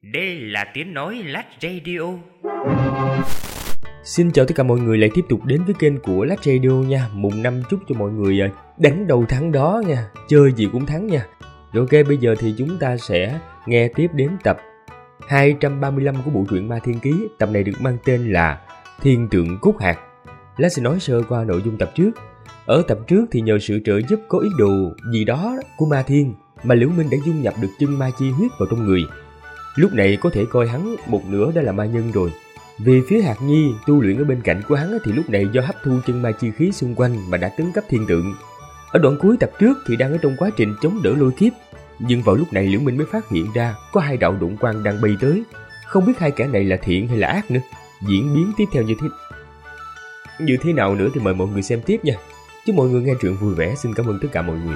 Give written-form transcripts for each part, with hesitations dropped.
Đây là tiếng nói Lách Radio. Xin chào tất cả mọi người lại tiếp tục đến với kênh của Lách Radio nha. Mùng 5 chúc cho mọi người đánh đầu thắng đó nha. Chơi gì cũng thắng nha. Rồi ok, bây giờ thì chúng ta sẽ nghe tiếp đến tập 235 của bộ truyện Ma Thiên Ký. Tập này được mang tên là Thiên Tượng Cúc Hạt. Lách sẽ nói sơ qua nội dung tập trước. Ở tập trước thì nhờ sự trợ giúp có ý đồ gì đó của Ma Thiên mà Liễu Minh đã dung nhập được chân ma chi huyết vào trong người. Lúc này có thể coi hắn một nửa đã là ma nhân rồi. Về phía Hạt Nhi tu luyện ở bên cạnh của hắn thì lúc này do hấp thu chân ma chi khí xung quanh mà đã tấn cấp thiên tượng. Ở đoạn cuối tập trước thì đang ở trong quá trình chống đỡ lôi kiếp, nhưng vào lúc này Liễu Minh mới phát hiện ra có hai đạo độn quang đang bay tới. Không biết hai kẻ này là thiện hay là ác nữa. Diễn biến tiếp theo như thế nào nữa thì mời mọi người xem tiếp nha. Chúc mọi người nghe truyện vui vẻ. Xin cảm ơn tất cả mọi người.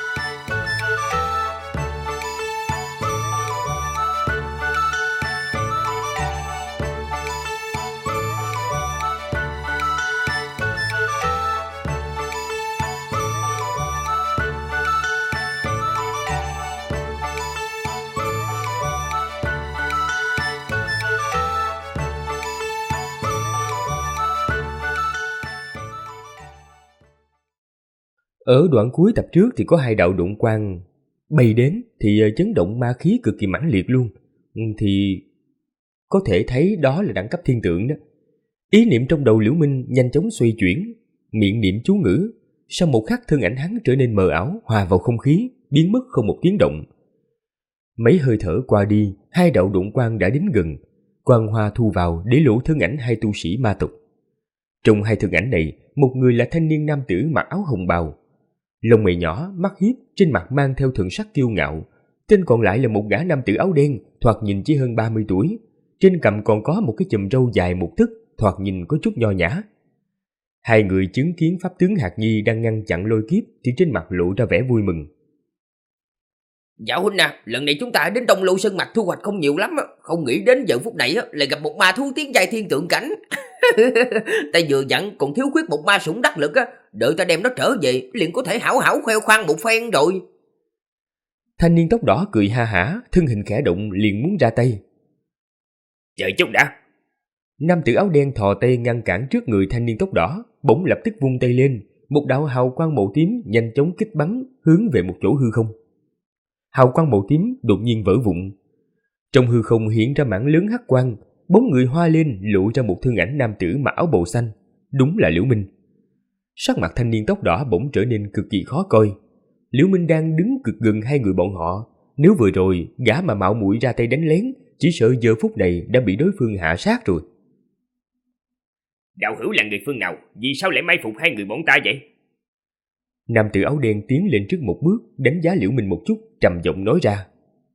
Ở đoạn cuối tập trước thì có hai đạo độn quang bay đến thì chấn động ma khí cực kỳ mãnh liệt luôn. Thì có thể thấy đó là đẳng cấp thiên tượng đó. Ý niệm trong đầu Liễu Minh nhanh chóng xoay chuyển, miệng niệm chú ngữ. Sau một khắc thân ảnh hắn trở nên mờ ảo, hòa vào không khí, biến mất không một tiếng động. Mấy hơi thở qua đi, hai đạo độn quang đã đến gần. Quang hoa thu vào để lộ thân ảnh hai tu sĩ ma tộc. Trong hai thân ảnh này, một người là thanh niên nam tử mặc áo hồng bào, lông mày nhỏ, mắt hiếp, trên mặt mang theo thần sắc kiêu ngạo. Tên còn lại là một gã nam tử áo đen, thoạt nhìn chỉ hơn 30 tuổi. Trên cằm còn có một cái chùm râu dài một tấc, thoạt nhìn có chút nho nhã. Hai người chứng kiến pháp tướng Hạt Nhi đang ngăn chặn lôi kiếp thì trên mặt lộ ra vẻ vui mừng. Dạ huynh à, lần này chúng ta đến Đông Lưu Sơn Mạch thu hoạch không nhiều lắm, không nghĩ đến giờ phút này lại gặp một ma thú tiến giai thiên tượng cảnh. Ta vừa dặn còn thiếu khuyết một ma sủng đắc lực á, đợi ta đem nó trở về liền có thể hảo hảo khoe khoang một phen rồi. Thanh niên tóc đỏ cười ha hả, thân hình khẽ động liền muốn ra tay. Chờ chút đã. Nam tử áo đen thò tay ngăn cản trước người thanh niên tóc đỏ, bỗng lập tức vung tay lên, một đạo hào quang màu tím nhanh chóng kích bắn hướng về một chỗ hư không. Hào quang màu tím đột nhiên vỡ vụn. Trong hư không hiện ra mảng lớn hắc quang, bóng người hoa lên lộ ra một thân ảnh nam tử mặc áo bào xanh, đúng là Liễu Minh. Sắc mặt thanh niên tóc đỏ bỗng trở nên cực kỳ khó coi. Liễu Minh đang đứng cực gần hai người bọn họ, nếu vừa rồi gã mà mạo muội ra tay đánh lén, chỉ sợ giờ phút này đã bị đối phương hạ sát rồi. Đạo hữu là người phương nào? Vì sao lại mai phục hai người bọn ta vậy? Nam tử áo đen tiến lên trước một bước, đánh giá Liễu Minh một chút, trầm giọng nói ra.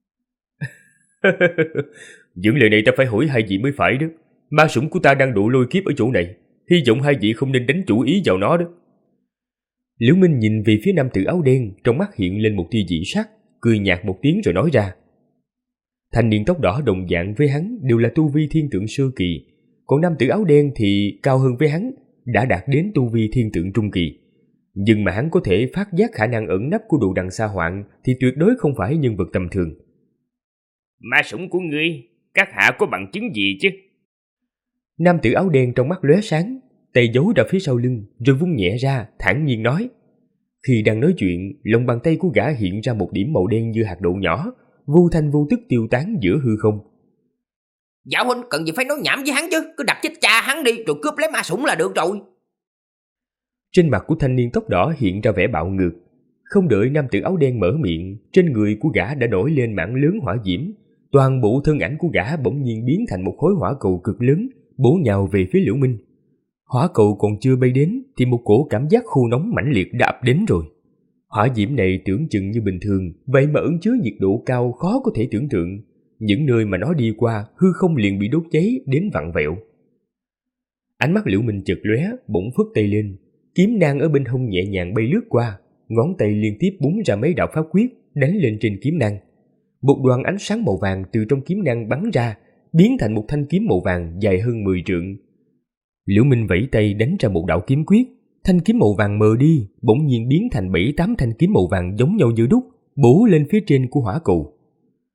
Những lời này ta phải hỏi hai vị mới phải đó. Ma sủng của ta đang độ lôi kiếp ở chỗ này, hy vọng hai vị không nên đánh chủ ý vào nó đó. Liễu Minh nhìn về phía nam tử áo đen, trong mắt hiện lên một tia dị sắc, cười nhạt một tiếng rồi nói ra. Thanh niên tóc đỏ đồng dạng với hắn đều là tu vi thiên tượng sơ kỳ, còn nam tử áo đen thì cao hơn với hắn, đã đạt đến tu vi thiên tượng trung kỳ. Nhưng mà hắn có thể phát giác khả năng ẩn nấp của đồ đằng xa hoạn thì tuyệt đối không phải nhân vật tầm thường. Ma sủng của ngươi, các hạ có bằng chứng gì chứ? Nam tử áo đen trong mắt lóe sáng, tay giấu ra phía sau lưng rồi vung nhẹ ra, thản nhiên nói. Khi đang nói chuyện, lòng bàn tay của gã hiện ra một điểm màu đen như hạt đậu nhỏ, vô thanh vô tức tiêu tán giữa hư không. Dạ huynh cần gì phải nói nhảm với hắn chứ, cứ đặt chết cha hắn đi rồi cướp lấy ma sủng là được rồi. Trên mặt của thanh niên tóc đỏ hiện ra vẻ bạo ngược. Không đợi nam tử áo đen mở miệng, trên người của gã đã nổi lên mảng lớn hỏa diễm. Toàn bộ thân ảnh của gã bỗng nhiên biến thành một khối hỏa cầu cực lớn, bổ nhào về phía Liễu Minh. Hỏa cầu còn chưa bay đến thì một cổ cảm giác khô nóng mãnh liệt đã ập đến rồi. Hỏa diễm này tưởng chừng như bình thường, vậy mà ẩn chứa nhiệt độ cao khó có thể tưởng tượng. Những nơi mà nó đi qua, hư không liền bị đốt cháy đến vặn vẹo. Ánh mắt Liễu Minh chợt lóe, bỗng phất tay lên, kiếm nang ở bên hông nhẹ nhàng bay lướt qua, ngón tay liên tiếp búng ra mấy đạo pháp quyết đánh lên trên kiếm nang. Một đoàn ánh sáng màu vàng từ trong kiếm nang bắn ra, biến thành một thanh kiếm màu vàng dài hơn 10 trượng. Liễu Minh vẫy tay đánh ra một đạo kiếm quyết, thanh kiếm màu vàng mờ đi, bỗng nhiên biến thành 7-8 thanh kiếm màu vàng giống nhau như đúc, bổ lên phía trên của hỏa cầu.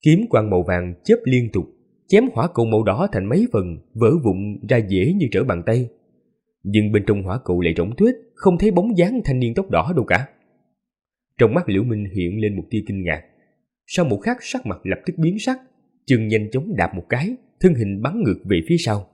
Kiếm quang màu vàng chớp liên tục, chém hỏa cầu màu đỏ thành mấy phần, vỡ vụn ra dễ như trở bàn tay. Nhưng bên trong hỏa cầu lại rỗng tuếch, không thấy bóng dáng thanh niên tóc đỏ đâu cả. Trong mắt Liễu Minh hiện lên một tia kinh ngạc. Sau một khắc sắc mặt lập tức biến sắc, chân nhanh chóng đạp một cái, thân hình bắn ngược về phía sau.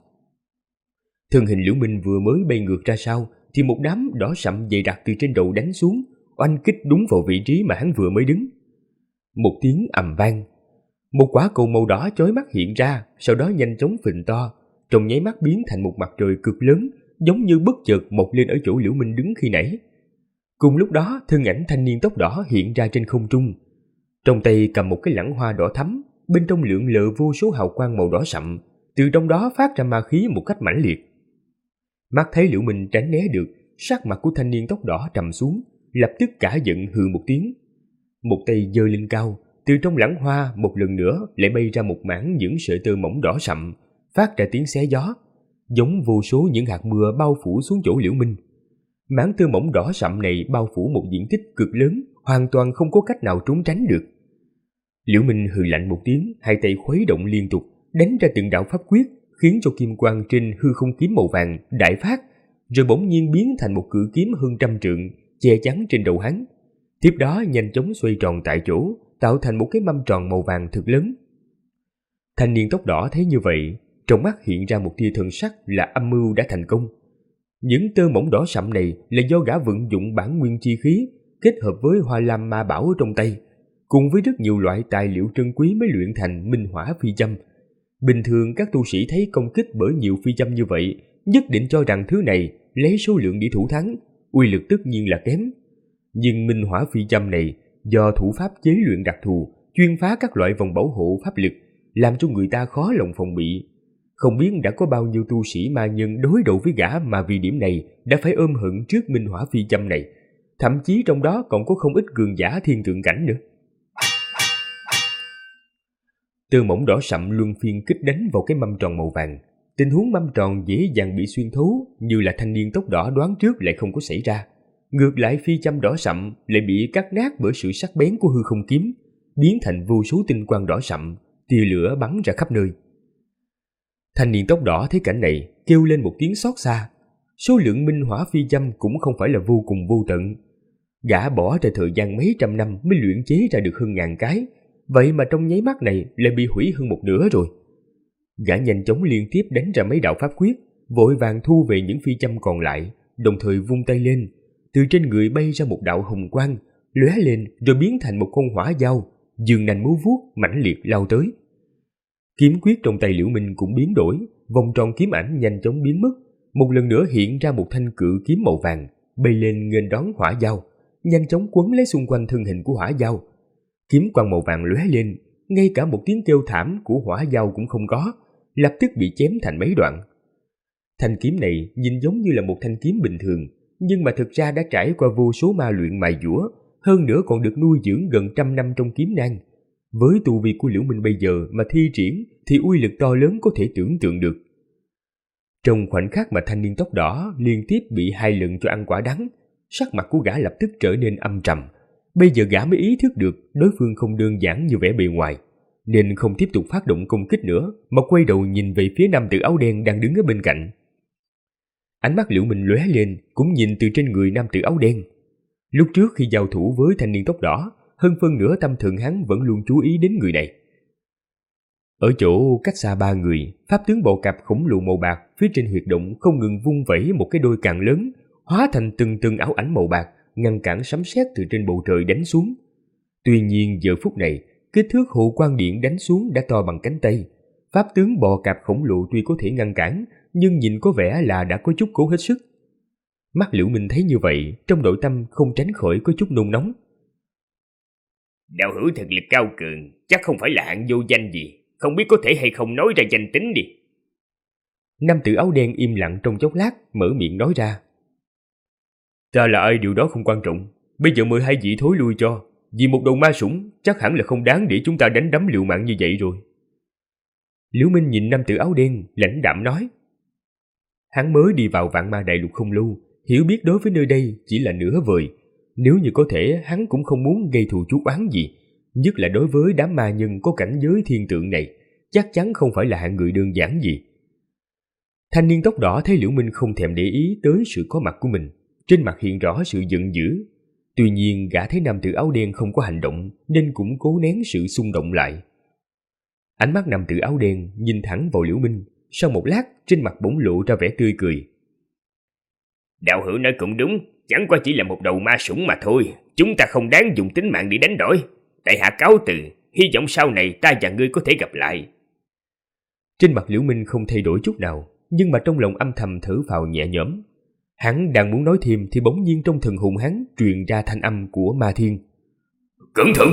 Thân hình Liễu Minh vừa mới bay ngược ra sau, thì một đám đỏ sậm dày đặc từ trên đầu đánh xuống, oanh kích đúng vào vị trí mà hắn vừa mới đứng. Một tiếng ầm vang, một quả cầu màu đỏ chói mắt hiện ra, sau đó nhanh chóng phình to, trong nháy mắt biến thành một mặt trời cực lớn, giống như bất chợt mọc lên ở chỗ Liễu Minh đứng khi nãy. Cùng lúc đó, thân ảnh thanh niên tóc đỏ hiện ra trên không trung, trong tay cầm một cái lẵng hoa đỏ thắm, bên trong lượn lờ vô số hào quang màu đỏ sậm, từ trong đó phát ra ma khí một cách mãnh liệt. Mắt thấy Liễu Minh tránh né được, sắc mặt của thanh niên tóc đỏ trầm xuống, lập tức cả giận hừ một tiếng. Một tay giơ lên cao, từ trong lẵng hoa một lần nữa lại bay ra một mảng những sợi tơ mỏng đỏ sậm, phát ra tiếng xé gió, giống vô số những hạt mưa bao phủ xuống chỗ Liễu Minh. Mảng tơ mỏng đỏ sậm này bao phủ một diện tích cực lớn, hoàn toàn không có cách nào trốn tránh được. Liễu Minh hừ lạnh một tiếng, hai tay khuấy động liên tục, đánh ra từng đạo pháp quyết, khiến cho kim quang trên hư không kiếm màu vàng đại phát, rồi bỗng nhiên biến thành một cự kiếm hơn 100 trượng, che chắn trên đầu hắn. Tiếp đó nhanh chóng xoay tròn tại chỗ, tạo thành một cái mâm tròn màu vàng thực lớn. Thanh niên tóc đỏ thấy như vậy, trong mắt hiện ra một tia thần sắc là âm mưu đã thành công. Những tơ mỏng đỏ sậm này là do gã vận dụng bản nguyên chi khí, kết hợp với hoa lam ma bảo ở trong tay, cùng với rất nhiều loại tài liệu trân quý mới luyện thành minh hỏa phi châm. Bình thường các tu sĩ thấy công kích bởi nhiều phi châm như vậy, nhất định cho rằng thứ này lấy số lượng để thủ thắng, uy lực tất nhiên là kém. Nhưng minh hỏa phi châm này do thủ pháp chế luyện đặc thù, chuyên phá các loại vòng bảo hộ pháp lực, làm cho người ta khó lòng phòng bị. Không biết đã có bao nhiêu tu sĩ ma nhân đối đầu với gã mà vì điểm này đã phải ôm hận trước minh hỏa phi châm này. Thậm chí trong đó còn có không ít cường giả thiên tượng cảnh nữa. Tơ mỏng đỏ sậm luân phiên kích đánh vào cái mâm tròn màu vàng. Tình huống mâm tròn dễ dàng bị xuyên thấu, như là thanh niên tóc đỏ đoán trước lại không có xảy ra. Ngược lại phi châm đỏ sậm lại bị cắt nát bởi sự sắc bén của hư không kiếm, biến thành vô số tinh quang đỏ sậm, tia lửa bắn ra khắp nơi. Thanh niên tóc đỏ thấy cảnh này, kêu lên một tiếng xót xa. Số lượng minh hỏa phi châm cũng không phải là vô cùng vô tận. Gã bỏ ra thời gian mấy trăm năm mới luyện chế ra được hơn 1000 cái, vậy mà trong nháy mắt này lại bị hủy hơn một nửa rồi. Gã nhanh chóng liên tiếp đánh ra mấy đạo pháp quyết, vội vàng thu về những phi châm còn lại, đồng thời vung tay lên, từ trên người bay ra một đạo hồng quang, lóe lên rồi biến thành một con hỏa dao, giương nanh múa vuốt mãnh liệt lao tới. Kiếm quyết trong tay Liễu Minh cũng biến đổi, vòng tròn kiếm ảnh nhanh chóng biến mất, một lần nữa hiện ra một thanh cự kiếm màu vàng, bay lên nghênh đón hỏa dao, nhanh chóng quấn lấy xung quanh thân hình của hỏa dao. Kiếm quang màu vàng lóe lên, ngay cả một tiếng kêu thảm của hỏa dao cũng không có, lập tức bị chém thành mấy đoạn. Thanh kiếm này nhìn giống như là một thanh kiếm bình thường, nhưng mà thực ra đã trải qua vô số ma luyện mài dũa, hơn nữa còn được nuôi dưỡng gần 100 năm trong kiếm nang. Với tu vi của Liễu Minh bây giờ mà thi triển thì uy lực to lớn có thể tưởng tượng được. Trong khoảnh khắc mà thanh niên tóc đỏ liên tiếp bị 2 lần cho ăn quả đắng, sắc mặt của gã lập tức trở nên âm trầm. Bây giờ gã mới ý thức được đối phương không đơn giản như vẻ bề ngoài, nên không tiếp tục phát động công kích nữa, mà quay đầu nhìn về phía nam tử áo đen đang đứng ở bên cạnh. Ánh mắt Liễu Minh lóe lên, cũng nhìn từ trên người nam tử áo đen. Lúc trước khi giao thủ với thanh niên tóc đỏ, hơn phân nửa tâm thần hắn vẫn luôn chú ý đến người này. Ở chỗ cách xa 3 người, pháp tướng bò cạp khổng lồ màu bạc phía trên huyệt động không ngừng vung vẩy một cái đôi càng lớn, hóa thành từng ảo ảnh màu bạc, ngăn cản sấm sét từ trên bầu trời đánh xuống. Tuy nhiên giờ phút này, kích thước hộ quang điện đánh xuống đã to bằng cánh tay. Pháp tướng bò cạp khổng lồ tuy có thể ngăn cản, nhưng nhìn có vẻ là đã có chút cố hết sức. Mắt Liễu Minh thấy như vậy, trong nội tâm không tránh khỏi có chút nôn nóng. Đạo hữu thực lực cao cường, chắc không phải là hạng vô danh gì, không biết có thể hay không nói ra danh tính đi. Nam tử áo đen im lặng trong chốc lát, mở miệng nói ra. Ta là ai điều đó không quan trọng, bây giờ mời 2 vị thối lui cho, vì một đầu ma sủng chắc hẳn là không đáng để chúng ta đánh đấm liều mạng như vậy rồi. Liễu Minh nhìn nam tử áo đen, lãnh đạm nói. Hắn mới đi vào Vạn Ma Đại Lục không lâu, hiểu biết đối với nơi đây chỉ là nửa vời. Nếu như có thể, hắn cũng không muốn gây thù chuốc oán gì, nhất là đối với đám ma nhân có cảnh giới thiên tượng này, chắc chắn không phải là hạng người đơn giản gì. Thanh niên tóc đỏ thấy Liễu Minh không thèm để ý tới sự có mặt của mình, trên mặt hiện rõ sự giận dữ. Tuy nhiên gã thấy nam tử áo đen không có hành động nên cũng cố nén sự xung động lại. Ánh mắt nam tử áo đen nhìn thẳng vào Liễu Minh, sau một lát trên mặt bỗng lộ ra vẻ tươi cười. Đạo hữu nói cũng đúng, chẳng qua chỉ là một đầu ma sủng mà thôi, chúng ta không đáng dùng tính mạng để đánh đổi. Tại hạ cáo từ, hy vọng sau này ta và ngươi có thể gặp lại. Trên mặt Liễu Minh không thay đổi chút nào, nhưng mà trong lòng âm thầm thở phào nhẹ nhõm. Hắn đang muốn nói thêm thì bỗng nhiên trong thần hồn hắn truyền ra thanh âm của Ma Thiên. Cẩn thận!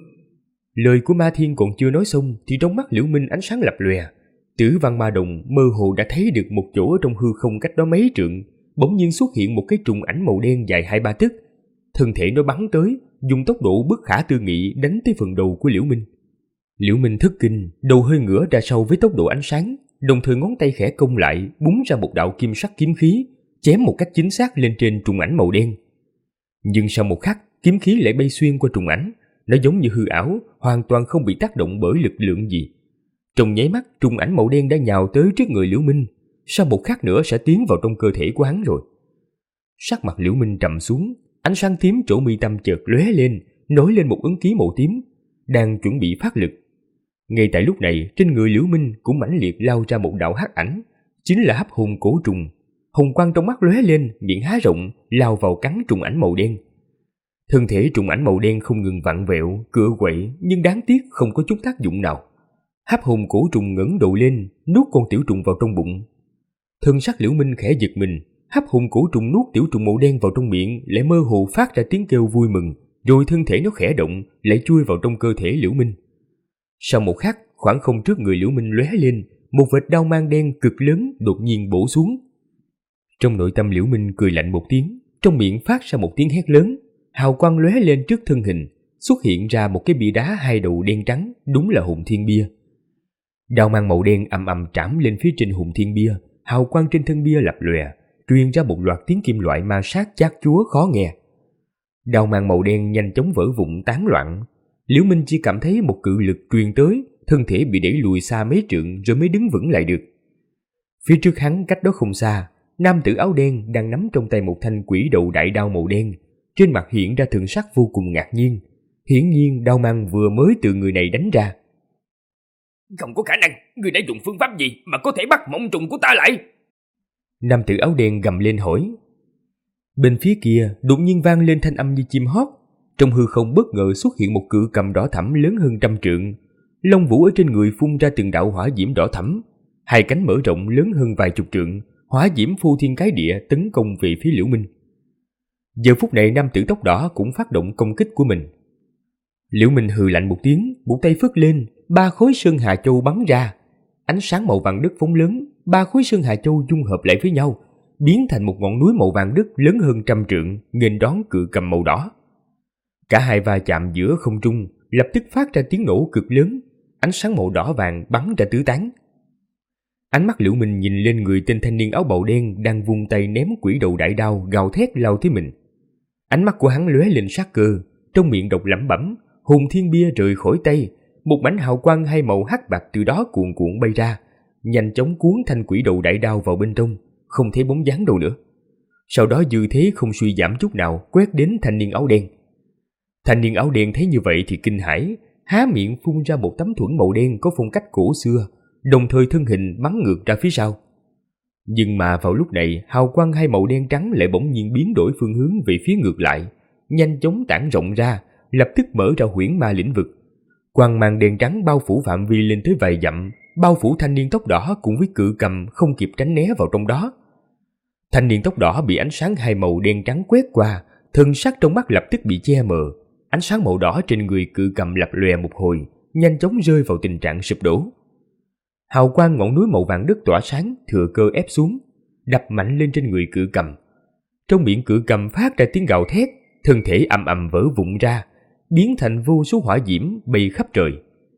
Lời của Ma Thiên còn chưa nói xong thì trong mắt Liễu Minh ánh sáng lập lòe. Tử Văn Ma Đồng mơ hồ đã thấy được một chỗ ở trong hư không cách đó mấy trượng, bỗng nhiên xuất hiện một cái trùng ảnh màu đen dài 2-3 tấc. Thân thể nó bắn tới, dùng tốc độ bất khả tư nghị đánh tới phần đầu của Liễu Minh. Liễu Minh thất kinh, đầu hơi ngửa ra sau với tốc độ ánh sáng, đồng thời ngón tay khẽ cong lại, búng ra một đạo kim sắc kiếm khí, chém một cách chính xác lên trên trùng ảnh màu đen. Nhưng sau một khắc, kiếm khí lại bay xuyên qua trùng ảnh, nó giống như hư ảo, hoàn toàn không bị tác động bởi lực lượng gì. Trong nháy mắt, trùng ảnh màu đen đã nhào tới trước người Liễu Minh, sau một khắc nữa sẽ tiến vào trong cơ thể của hắn rồi. Sắc mặt Liễu Minh trầm xuống, ánh sáng tím chỗ mi tâm chợt lóe lên, nổi lên một ấn ký màu tím, đang chuẩn bị phát lực. Ngay tại lúc này, trên người Liễu Minh cũng mãnh liệt lao ra một đạo hắc ảnh, chính là hấp hồn cổ trùng. Hồng quang trong mắt lóe lên, miệng há rộng, lao vào cắn trùng ảnh màu đen. Thân thể trùng ảnh màu đen không ngừng vặn vẹo, cựa quậy, nhưng đáng tiếc không có chút tác dụng nào. Hấp hồn cổ trùng ngẩng đầu lên, nuốt con tiểu trùng vào trong bụng. Thân sắc Liễu Minh khẽ giật mình, hấp hồn cổ trùng nuốt tiểu trùng màu đen vào trong miệng, lại mơ hồ phát ra tiếng kêu vui mừng, rồi thân thể nó khẽ động, lại chui vào trong cơ thể Liễu Minh. Sau một khắc, khoảng không trước người Liễu Minh lóe lên, một vệt đao mang đen cực lớn đột nhiên bổ xuống. Trong nội tâm Liễu Minh cười lạnh một tiếng, trong miệng phát ra một tiếng hét lớn, hào quang lóe lên trước thân hình, xuất hiện ra một cái bia đá 2 đầu đen trắng, đúng là hồn thiên bia. Đao mang màu đen ầm ầm trảm lên phía trên hồn thiên bia, hào quang trên thân bia lập lòe, truyền ra một loạt tiếng kim loại ma sát chát chúa khó nghe. Đao mang màu đen nhanh chóng vỡ vụn tán loạn. Liễu Minh chỉ cảm thấy một cự lực truyền tới, thân thể bị đẩy lùi xa mấy trượng rồi mới đứng vững lại được. Phía trước hắn cách đó không xa, nam tử áo đen đang nắm trong tay một thanh quỷ đầu đại đao màu đen, trên mặt hiện ra thần sắc vô cùng ngạc nhiên. Hiển nhiên đao mang vừa mới từ người này đánh ra. Không có khả năng, ngươi đã dùng phương pháp gì mà có thể bắt mộng trùng của ta lại? Nam tử áo đen gầm lên hỏi. Bên phía kia đột nhiên vang lên thanh âm như chim hót. Trong hư không bất ngờ xuất hiện một cự cầm đỏ thẫm lớn hơn 100 trượng. Lông vũ ở trên người phun ra từng đạo hỏa diễm đỏ thẫm, 2 cánh mở rộng lớn hơn vài chục trượng, hỏa diễm phô thiên cái địa tấn công về phía Liễu Minh. Giờ phút này nam tử tóc đỏ cũng phát động công kích của mình. Liễu Minh hừ lạnh một tiếng, một tay phất lên, 3 khối sơn hà châu bắn ra. Ánh sáng màu vàng đất phóng lớn, 3 khối sơn hà châu dung hợp lại với nhau, biến thành một ngọn núi màu vàng đất lớn hơn 100 trượng, nghênh đón cự cầm màu đỏ. Cả hai va chạm giữa không trung, lập tức phát ra tiếng nổ cực lớn, ánh sáng màu đỏ vàng bắn ra tứ tán. Ánh mắt Liễu Minh nhìn lên người tên thanh niên áo bào đen đang vung tay ném quỷ đầu đại đao gào thét lao tới mình. Ánh mắt của hắn lóe lên sát cơ, trong miệng đọc lẩm bẩm, hồn thiên bia rời khỏi tay, một mảnh hào quang 2 màu hắc bạc từ đó cuồn cuộn bay ra, nhanh chóng cuốn thanh quỷ đầu đại đao vào bên trong, không thấy bóng dáng đâu nữa. Sau đó dư thế không suy giảm chút nào quét đến thanh niên áo đen. Thanh niên áo đen thấy như vậy thì kinh hãi, há miệng phun ra một tấm thuẫn màu đen có phong cách cổ xưa, đồng thời thân hình bắn ngược ra phía sau. Nhưng mà vào lúc này, hào quang 2 màu đen trắng lại bỗng nhiên biến đổi phương hướng về phía ngược lại, nhanh chóng tản rộng ra, lập tức mở ra huyễn ma lĩnh vực. Quang mang đen trắng bao phủ phạm vi lên tới vài dặm, bao phủ thanh niên tóc đỏ cùng với cự cầm không kịp tránh né vào trong đó. Thanh niên tóc đỏ bị ánh sáng 2 màu đen trắng quét qua, thân sắc trong mắt lập tức bị che mờ. Ánh sáng màu đỏ trên người cự cầm lập lòe một hồi, nhanh chóng rơi vào tình trạng sụp đổ. Hào quang ngọn núi màu vàng đất tỏa sáng thừa cơ ép xuống, đập mạnh lên trên người cự cầm. Trong miệng cự cầm phát ra tiếng gào thét, thân thể ầm ầm vỡ vụn ra, biến thành vô số hỏa diễm bay khắp trời.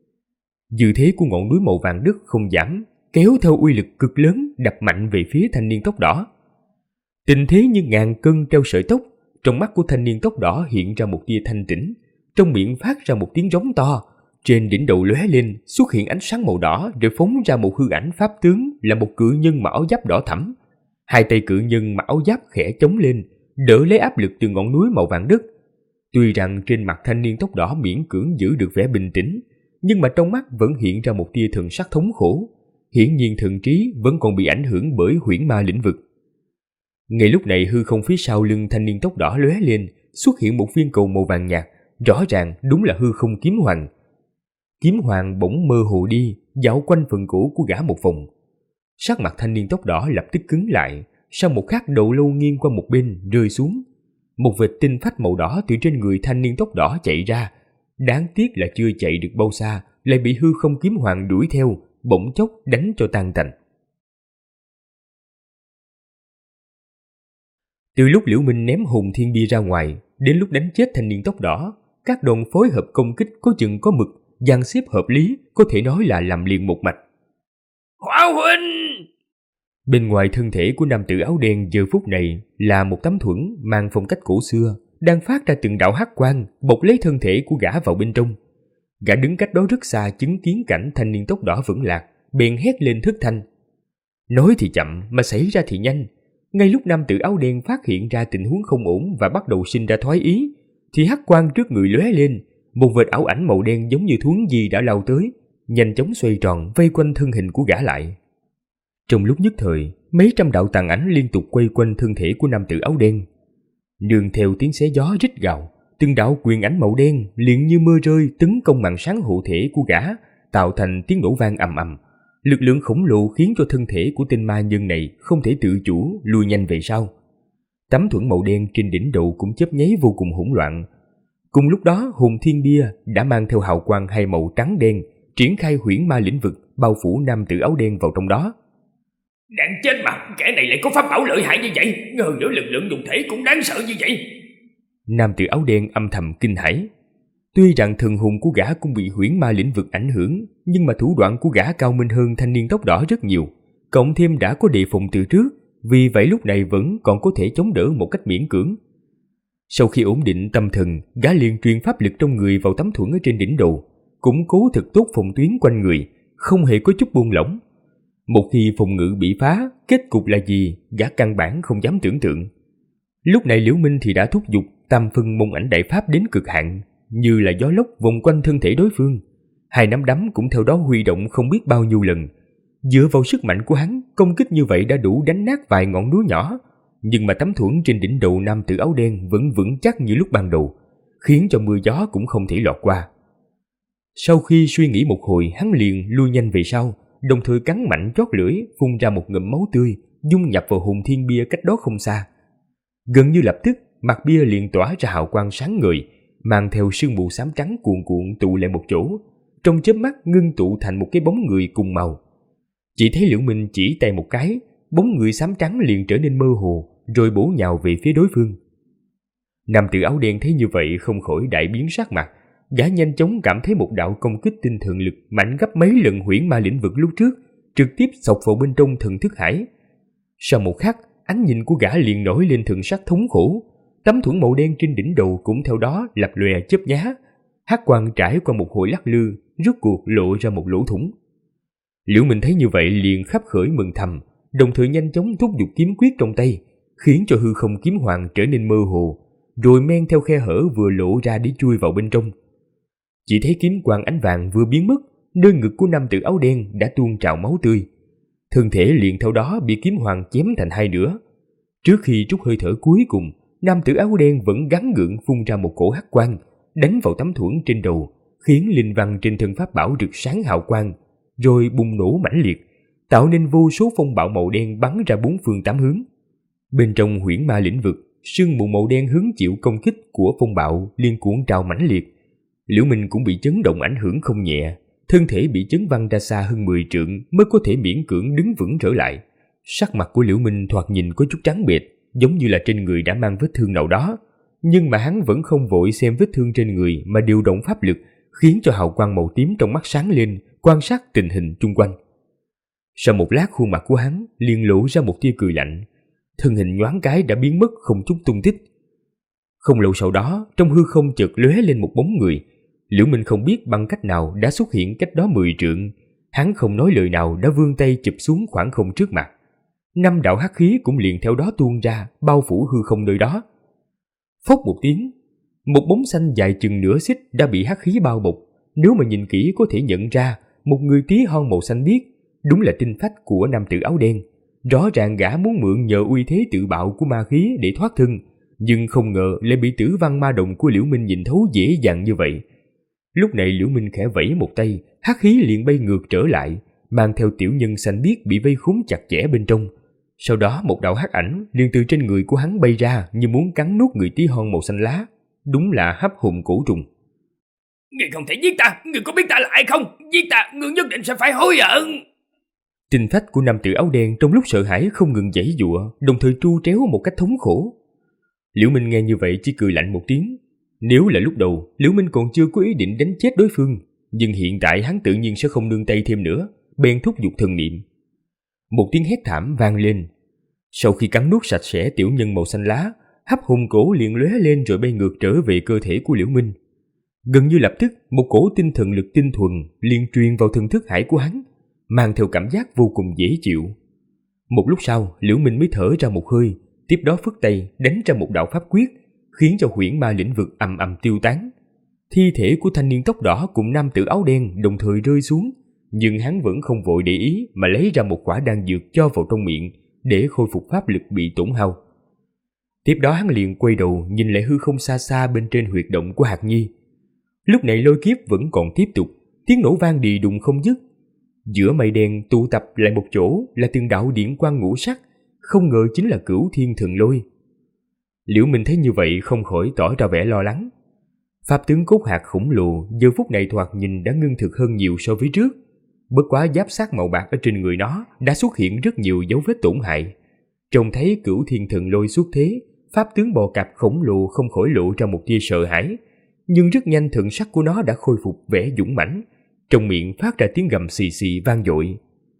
Dư thế của ngọn núi màu vàng đất không giảm, kéo theo uy lực cực lớn đập mạnh về phía thanh niên tóc đỏ. Tình thế như ngàn cân treo sợi tóc, trong mắt của thanh niên tóc đỏ hiện ra một tia thanh tĩnh, trong miệng phát ra một tiếng rống to. Trên đỉnh đầu lóe lên xuất hiện ánh sáng màu đỏ, rồi phóng ra một hư ảnh pháp tướng là một cự nhân mặc áo giáp đỏ thẫm. Hai tay cự nhân mặc áo giáp khẽ chống lên, đỡ lấy áp lực từ ngọn núi màu vàng đất. Tuy rằng trên mặt thanh niên tóc đỏ miễn cưỡng giữ được vẻ bình tĩnh, nhưng mà trong mắt vẫn hiện ra một tia thần sắc thống khổ. Hiển nhiên thần trí vẫn còn bị ảnh hưởng bởi huyễn ma lĩnh vực. Ngay lúc này hư không phía sau lưng thanh niên tóc đỏ lóe lên, xuất hiện một viên cầu màu vàng nhạt, rõ ràng đúng là hư không kiếm hoàng. Kiếm hoàng bỗng mơ hồ đi, dạo quanh phần cổ của gã một vòng. Sắc mặt thanh niên tóc đỏ lập tức cứng lại, sau một khắc đầu lâu nghiêng qua một bên rơi xuống. Một vệt tinh phách màu đỏ từ trên người thanh niên tóc đỏ chạy ra. Đáng tiếc là chưa chạy được bao xa, lại bị hư không kiếm hoàng đuổi theo, bỗng chốc đánh cho tan tành. Từ lúc Liễu Minh ném hồn thiên bia ra ngoài, đến lúc đánh chết thanh niên tóc đỏ, các đòn phối hợp công kích có chừng có mực, dàn xếp hợp lý, có thể nói là làm liền một mạch. Hỏa huynh! Bên ngoài thân thể của nam tử áo đen giờ phút này là một tấm thuẫn mang phong cách cổ xưa, đang phát ra từng đạo hắc quang, bọc lấy thân thể của gã vào bên trong. Gã đứng cách đó rất xa chứng kiến cảnh thanh niên tóc đỏ vẫn lạc, bèn hét lên thất thanh. Nói thì chậm mà xảy ra thì nhanh. Ngay lúc nam tử áo đen phát hiện ra tình huống không ổn và bắt đầu sinh ra thoái ý, thì hắc quang trước người lóe lên, một vệt ảo ảnh màu đen giống như thuấn di đã lao tới, nhanh chóng xoay tròn vây quanh thân hình của gã lại. Trong lúc nhất thời, mấy trăm đạo tàn ảnh liên tục quay quanh thân thể của nam tử áo đen. Nương theo tiếng xé gió rít gào, từng đạo quyền ảnh màu đen liền như mưa rơi tấn công màn sáng hộ thể của gã, tạo thành tiếng nổ vang ầm ầm. Lực lượng khổng lồ khiến cho thân thể của tên ma nhân này không thể tự chủ lùi nhanh về sau. Tấm thuẫn màu đen trên đỉnh đầu cũng chớp nháy vô cùng hỗn loạn. Cùng lúc đó, hồn thiên bia đã mang theo hào quang hai màu trắng đen, triển khai huyễn ma lĩnh vực, bao phủ nam tử áo đen vào trong đó. Đáng chết mà, kẻ này lại có pháp bảo lợi hại như vậy, hơn nữa lực lượng dùng thể cũng đáng sợ như vậy. Nam tử áo đen âm thầm kinh hãi. Tuy rằng thần hồn của gã cũng bị huyễn ma lĩnh vực ảnh hưởng, nhưng mà thủ đoạn của gã cao minh hơn thanh niên tóc đỏ rất nhiều, cộng thêm đã có đề phòng từ trước, vì vậy lúc này vẫn còn có thể chống đỡ một cách miễn cưỡng. Sau khi ổn định tâm thần, gã liền truyền pháp lực trong người vào tấm thuẫn ở trên đỉnh đầu, củng cố thật tốt phòng tuyến quanh người, không hề có chút buông lỏng. Một khi phòng ngự bị phá, kết cục là gì, gã căn bản không dám tưởng tượng. Lúc này Liễu Minh thì đã thúc giục tam phân môn ảnh đại pháp đến cực hạn, như là gió lốc vòng quanh thân thể đối phương. Hai nắm đấm cũng theo đó huy động không biết bao nhiêu lần. Dựa vào sức mạnh của hắn, công kích như vậy đã đủ đánh nát vài ngọn núi nhỏ, nhưng mà tấm thuẫn trên đỉnh đầu nam tử áo đen vẫn vững chắc như lúc ban đầu, khiến cho mưa gió cũng không thể lọt qua. Sau khi suy nghĩ một hồi, hắn liền lui nhanh về sau, đồng thời cắn mạnh chót lưỡi, phun ra một ngụm máu tươi, dung nhập vào hồn thiên bia cách đó không xa. Gần như lập tức, mặt bia liền tỏa ra hào quang sáng ngời, mang theo sương mù xám trắng cuồn cuộn tụ lại một chỗ, trong chớp mắt ngưng tụ thành một cái bóng người cùng màu. Chỉ thấy Liễu Minh chỉ tay một cái, bóng người xám trắng liền trở nên mơ hồ, rồi bổ nhào về phía đối phương. Nam tử áo đen thấy như vậy không khỏi đại biến sắc mặt, gã nhanh chóng cảm thấy một đạo công kích tinh thần lực mạnh gấp mấy lần huyễn ma lĩnh vực lúc trước, trực tiếp xộc vào bên trong thần thức hải. Sau một khắc, ánh nhìn của gã liền nổi lên thần sắc thống khổ, tấm thuẫn màu đen trên đỉnh đầu cũng theo đó lập lòe chớp nhá, hắc quang trải qua một hồi lắc lư, rốt cuộc lộ ra một lỗ thủng. Liễu Minh thấy như vậy liền khắp khởi mừng thầm, đồng thời nhanh chóng thúc giục kiếm quyết trong tay, khiến cho hư không kiếm hoàng trở nên mơ hồ, rồi men theo khe hở vừa lộ ra để chui vào bên trong. Chỉ thấy kiếm quang ánh vàng vừa biến mất, nơi ngực của nam tử áo đen đã tuôn trào máu tươi. Thân thể liền theo đó bị kiếm hoàng chém thành hai nửa. Trước khi trút hơi thở cuối cùng, nam tử áo đen vẫn gắng gượng phun ra một cổ hắc quang, đánh vào tấm thuẫn trên đầu, khiến linh văn trên thân pháp bảo rực sáng hào quang, rồi bùng nổ mãnh liệt, tạo nên vô số phong bạo màu đen bắn ra bốn phương tám hướng. Bên trong huyễn ma lĩnh vực, sương mù màu đen hứng chịu công kích của phong bạo liên cuộn trào mãnh liệt. Liễu Minh cũng bị chấn động ảnh hưởng không nhẹ, thân thể bị chấn văng ra xa hơn 10 trượng mới có thể miễn cưỡng đứng vững trở lại. Sắc mặt của Liễu Minh thoạt nhìn có chút trắng bệch, giống như là trên người đã mang vết thương nào đó, nhưng mà hắn vẫn không vội xem vết thương trên người mà điều động pháp lực, khiến cho hào quang màu tím trong mắt sáng lên, quan sát tình hình chung quanh. Sau một lát, khuôn mặt của hắn liền lộ ra một tia cười lạnh, thân hình nhoáng cái đã biến mất không chút tung tích. Không lâu sau đó, trong hư không chợt lóe lên một bóng người. Liễu Minh không biết bằng cách nào đã xuất hiện cách đó 10 trượng. Hắn không nói lời nào đã vươn tay chụp xuống khoảng không trước mặt. 5 đạo hắc khí cũng liền theo đó tuôn ra, bao phủ hư không nơi đó. Phốc một tiếng, một bóng xanh dài chừng nửa xích đã bị hắc khí bao bọc. Nếu mà nhìn kỹ có thể nhận ra một người tí hon màu xanh biếc, đúng là tinh phách của nam tử áo đen. Rõ ràng gã muốn mượn nhờ uy thế tự bạo của ma khí để thoát thân, nhưng không ngờ lại bị tử văn ma động của Liễu Minh nhìn thấu dễ dàng như vậy. Lúc này Liễu Minh khẽ vẫy một tay, hắc khí liền bay ngược trở lại, mang theo tiểu nhân xanh biếc bị vây khốn chặt chẽ bên trong. Sau đó một đạo hắc ảnh liền từ trên người của hắn bay ra như muốn cắn nuốt người tí hon màu xanh lá. Đúng là hấp hồn cổ trùng. Ngươi không thể giết ta, ngươi có biết ta là ai không? Giết ta, ngươi nhất định sẽ phải hối hận. Tinh phách của nam tử áo đen trong lúc sợ hãi không ngừng giãy giụa, đồng thời tru tréo một cách thống khổ. Liễu Minh nghe như vậy chỉ cười lạnh một tiếng. Nếu là lúc đầu, Liễu Minh còn chưa có ý định đánh chết đối phương, nhưng hiện tại hắn tự nhiên sẽ không nương tay thêm nữa, bèn thúc giục thần niệm. Một tiếng hét thảm vang lên. Sau khi cắn nuốt sạch sẽ tiểu nhân màu xanh lá, hấp hồn cổ liền lóe lên rồi bay ngược trở về cơ thể của Liễu Minh. Gần như lập tức, một cổ tinh thần lực tinh thuần liền truyền vào thần thức hải của hắn, mang theo cảm giác vô cùng dễ chịu. Một lúc sau, Liễu Minh mới thở ra một hơi, tiếp đó phất tay đánh ra một đạo pháp quyết, khiến cho huyễn ma lĩnh vực ầm ầm tiêu tán. Thi thể của thanh niên tóc đỏ cùng nam tử áo đen đồng thời rơi xuống, nhưng hắn vẫn không vội để ý mà lấy ra một quả đan dược cho vào trong miệng để khôi phục pháp lực bị tổn hao. Tiếp đó hắn liền quay đầu nhìn lại hư không xa xa bên trên huyệt động của Hạc Nhi. Lúc này lôi kiếp vẫn còn tiếp tục, tiếng nổ vang đi đùng không dứt. Giữa mây đen tụ tập lại một chỗ là từng đạo điện quang ngũ sắc, không ngờ chính là Cửu Thiên Thần Lôi. Liễu Minh thấy như vậy không khỏi tỏ ra vẻ lo lắng. Pháp tướng cốt hạt khổng lồ giờ phút này thoạt nhìn đã ngưng thực hơn nhiều so với trước. Bất quá giáp sát màu bạc ở trên người nó đã xuất hiện rất nhiều dấu vết tổn hại. Trông thấy Cửu Thiên Thần Lôi xuất thế, pháp tướng bò cạp khổng lồ không khỏi lộ ra một tia sợ hãi, nhưng rất nhanh thần sắc của nó đã khôi phục vẻ dũng mãnh, trong miệng phát ra tiếng gầm xì xì vang dội.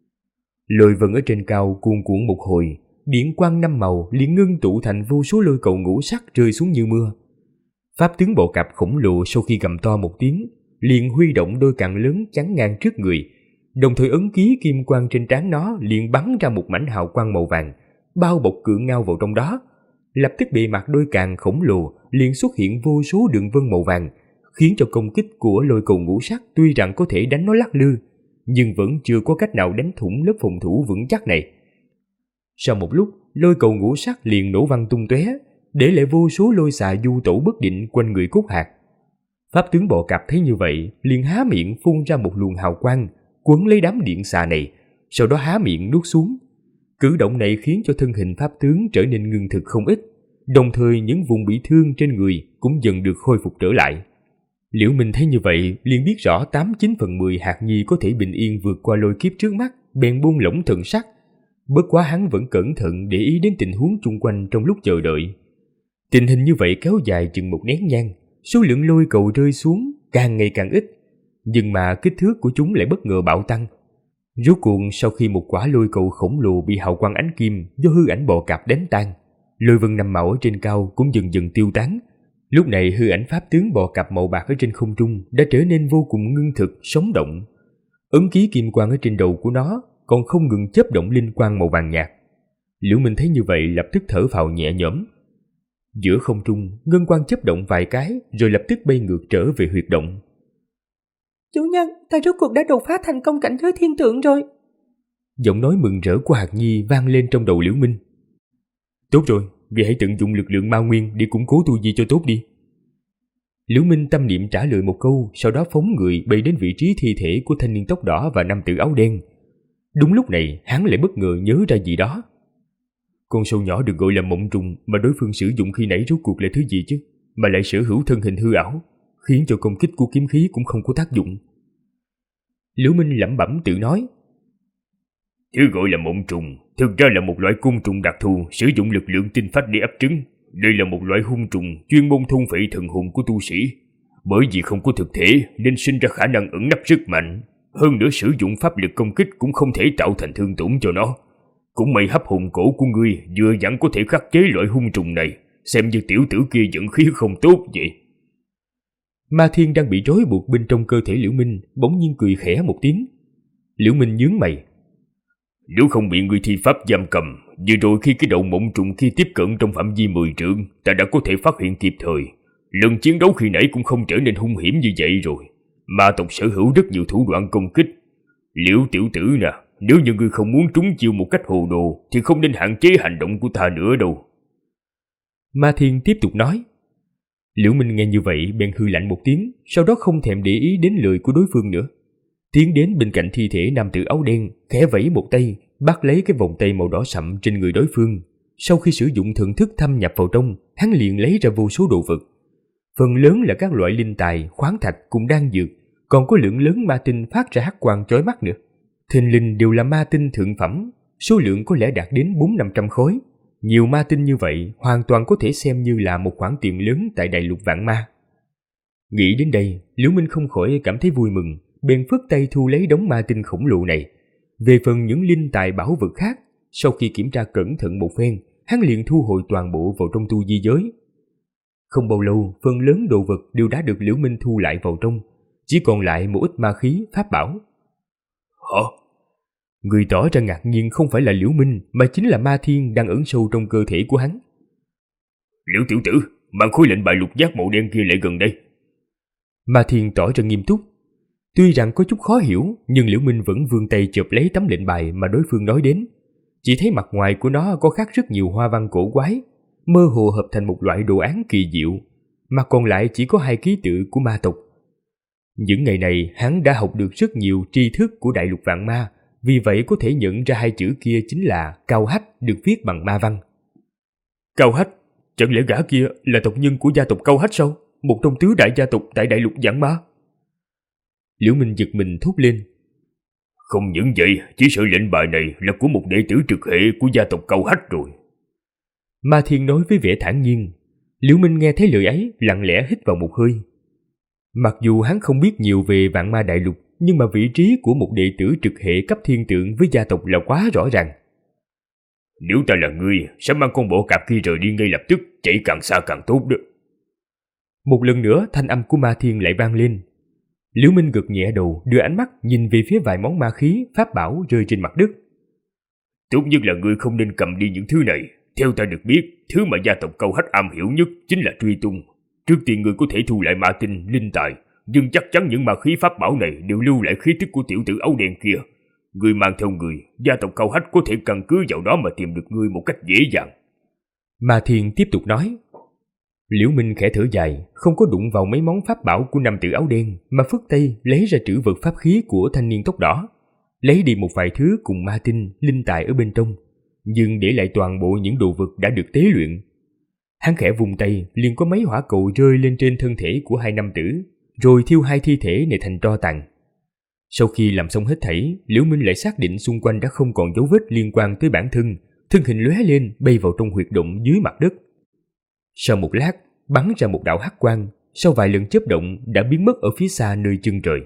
Lôi vân ở trên cao cuồn cuộn một hồi, điện quang 5 màu liền ngưng tụ thành vô số lôi cầu ngũ sắc rơi xuống như mưa. Pháp tướng bò cạp khổng lồ sau khi gầm to một tiếng, liền huy động đôi cẳng lớn chắn ngang trước người, đồng thời ấn ký kim quang trên trán nó liền bắn ra một mảnh hào quang màu vàng, bao bọc cự ngao vào trong đó. Lập tức bề mặt đôi càng khổng lồ liền xuất hiện vô số đường vân màu vàng, khiến cho công kích của lôi cầu ngũ sắc tuy rằng có thể đánh nó lắc lư, nhưng vẫn chưa có cách nào đánh thủng lớp phòng thủ vững chắc này. Sau một lúc, lôi cầu ngũ sắc liền nổ văng tung tóe, để lại vô số lôi xà du tẩu bất định quanh người cốt hạt. Pháp tướng bò cạp thấy như vậy, liền há miệng phun ra một luồng hào quang, quấn lấy đám điện xà này, sau đó há miệng nuốt xuống. Cử động này khiến cho thân hình pháp tướng trở nên ngưng thực không ít, đồng thời những vùng bị thương trên người cũng dần được khôi phục trở lại. Liễu Minh thấy như vậy, liền biết rõ 89/10 Hạc Nhi có thể bình yên vượt qua lôi kiếp trước mắt, bèn buông lỏng thần sắc. Bất quá hắn vẫn cẩn thận để ý đến tình huống chung quanh trong lúc chờ đợi. Tình hình như vậy kéo dài chừng một nén nhang, số lượng lôi cầu rơi xuống càng ngày càng ít, nhưng mà kích thước của chúng lại bất ngờ bạo tăng. Rốt cuộc sau khi một quả lôi cầu khổng lồ bị hào quang ánh kim do hư ảnh bò cạp đánh tan, lôi vân 5 màu ở trên cao cũng dần dần tiêu tán. Lúc này hư ảnh pháp tướng bò cạp màu bạc ở trên không trung đã trở nên vô cùng ngưng thực, sống động. Ấn ký kim quang ở trên đầu của nó còn không ngừng chớp động linh quang màu vàng nhạt. Liễu Minh thấy như vậy lập tức thở phào nhẹ nhõm. Giữa không trung, ngân quang chớp động vài cái rồi lập tức bay ngược trở về huyệt động. Chủ nhân, ta rốt cuộc đã đột phá thành công cảnh giới thiên tượng rồi. Giọng nói mừng rỡ của Hạc Nhi vang lên trong đầu Liễu Minh. Tốt rồi, vì hãy tận dụng lực lượng ma nguyên để củng cố tu vi cho tốt đi. Liễu Minh tâm niệm trả lời một câu, sau đó phóng người bay đến vị trí thi thể của thanh niên tóc đỏ và nam tử áo đen. Đúng lúc này, hắn lại bất ngờ nhớ ra gì đó. Con sâu nhỏ được gọi là mộng trùng mà đối phương sử dụng khi nãy rốt cuộc là thứ gì chứ, mà lại sở hữu thân hình hư ảo, khiến cho công kích của kiếm khí cũng không có tác dụng. Liễu Minh lẩm bẩm tự nói. Thứ gọi là mộng trùng thực ra là một loại côn trùng đặc thù sử dụng lực lượng tinh phách để ấp trứng. Đây là một loại hung trùng chuyên môn thôn phệ thần hồn của tu sĩ. Bởi vì không có thực thể nên sinh ra khả năng ẩn nấp rất mạnh. Hơn nữa sử dụng pháp lực công kích cũng không thể tạo thành thương tổn cho nó. Cũng may hấp hồn cổ của ngươi vừa dặn có thể khắc chế loại hung trùng này, xem như tiểu tử kia vận khí không tốt vậy. Ma Thiên đang bị trói buộc bên trong cơ thể Liễu Minh bỗng nhiên cười khẽ một tiếng. Liễu Minh nhướng mày. Nếu không bị người thi pháp giam cầm, vừa rồi khi cái đầu mộng trùng kia tiếp cận trong phạm vi 10 trượng, ta đã có thể phát hiện kịp thời. Lần chiến đấu khi nãy cũng không trở nên hung hiểm như vậy rồi. Ma tộc sở hữu rất nhiều thủ đoạn công kích. Liễu tiểu tử nè, nếu như ngươi không muốn trúng chiêu một cách hồ đồ thì không nên hạn chế hành động của ta nữa đâu. Ma Thiên tiếp tục nói. Liễu Minh nghe như vậy bèn hừ lạnh một tiếng, sau đó không thèm để ý đến lời của đối phương nữa. Tiến đến bên cạnh thi thể nam tử áo đen, khẽ vẫy một tay, bắt lấy cái vòng tay màu đỏ sậm trên người đối phương. Sau khi sử dụng thần thức thâm nhập vào trong, hắn liền lấy ra vô số đồ vật. Phần lớn là các loại linh tài, khoáng thạch cùng đan dược, còn có lượng lớn ma tinh phát ra hắc quang chói mắt nữa. Thình lình đều là ma tinh thượng phẩm, số lượng có lẽ đạt đến 400-500 khối. Nhiều ma tinh như vậy hoàn toàn có thể xem như là một khoản tiền lớn tại đại lục vạn ma. Nghĩ đến đây, Liễu Minh không khỏi cảm thấy vui mừng, bèn phất tay thu lấy đống ma tinh khổng lồ này. Về phần những linh tài bảo vật khác, sau khi kiểm tra cẩn thận một phen, hắn liền thu hồi toàn bộ vào trong tu di giới. Không bao lâu, phần lớn đồ vật đều đã được Liễu Minh thu lại vào trong, chỉ còn lại một ít ma khí, pháp bảo. Hả? Người tỏ ra ngạc nhiên không phải là Liễu Minh, mà chính là Ma Thiên đang ẩn sâu trong cơ thể của hắn. Liễu tiểu tử, mang khối lệnh bài lục giác màu đen kia lại gần đây. Ma Thiên tỏ ra nghiêm túc. Tuy rằng có chút khó hiểu, nhưng Liễu Minh vẫn vươn tay chộp lấy tấm lệnh bài mà đối phương nói đến. Chỉ thấy mặt ngoài của nó có khắc rất nhiều hoa văn cổ quái, mơ hồ hợp thành một loại đồ án kỳ diệu, mà còn lại chỉ có 2 ký tự của ma tộc. Những ngày này hắn đã học được rất nhiều tri thức của đại lục vạn ma, vì vậy có thể nhận ra 2 chữ kia chính là Cao Hách, được viết bằng ma văn. Cao Hách? Chẳng lẽ gã kia là tộc nhân của gia tộc Cao Hách sao? Một trong tứ đại gia tộc tại đại lục vạn ma? Liễu Minh giật mình thốt lên. Không những vậy, chỉ sợ lệnh bài này là của một đệ tử trực hệ của gia tộc Cao Hách rồi. Ma Thiên nói với vẻ thản nhiên. Liễu Minh nghe thấy lời ấy, lặng lẽ hít vào một hơi. Mặc dù hắn không biết nhiều về vạn ma đại lục, nhưng mà vị trí của một đệ tử trực hệ cấp thiên tượng với gia tộc là quá rõ ràng. Nếu ta là ngươi, sẽ mang con bọ cạp kia rời đi ngay lập tức, chạy càng xa càng tốt đó. Một lần nữa thanh âm của Ma Thiên lại vang lên. Liễu Minh gật nhẹ đầu, đưa ánh mắt nhìn về phía vài món ma khí, pháp bảo rơi trên mặt đất. Tốt nhất là ngươi không nên cầm đi những thứ này. Theo ta được biết, thứ mà gia tộc Cao Hách am hiểu nhất chính là truy tung. Trước tiên ngươi có thể thu lại ma tinh, linh tài, nhưng chắc chắn những ma khí pháp bảo này đều lưu lại khí tức của tiểu tử áo đen kia. Ngươi mang theo người, gia tộc Cao Hách có thể căn cứ vào đó mà tìm được ngươi một cách dễ dàng. Ma Thiên tiếp tục nói. Liễu Minh khẽ thở dài, không có đụng vào mấy món pháp bảo của nam tử áo đen, mà phất tay lấy ra trữ vật pháp khí của thanh niên tóc đỏ, lấy đi một vài thứ cùng ma tinh, linh tài ở bên trong, nhưng để lại toàn bộ những đồ vật đã được tế luyện. Hắn khẽ vùng tay, liền có mấy hỏa cầu rơi lên trên thân thể của 2 nam tử, rồi thiêu 2 thi thể này thành tro tàn. Sau khi làm xong hết thảy, Liễu Minh lại xác định xung quanh đã không còn dấu vết liên quan tới bản thân, thân hình lóe lên bay vào trong huyệt động dưới mặt đất. Sau một lát, bắn ra một đạo hắc quang, sau vài lần chớp động đã biến mất ở phía xa nơi chân trời.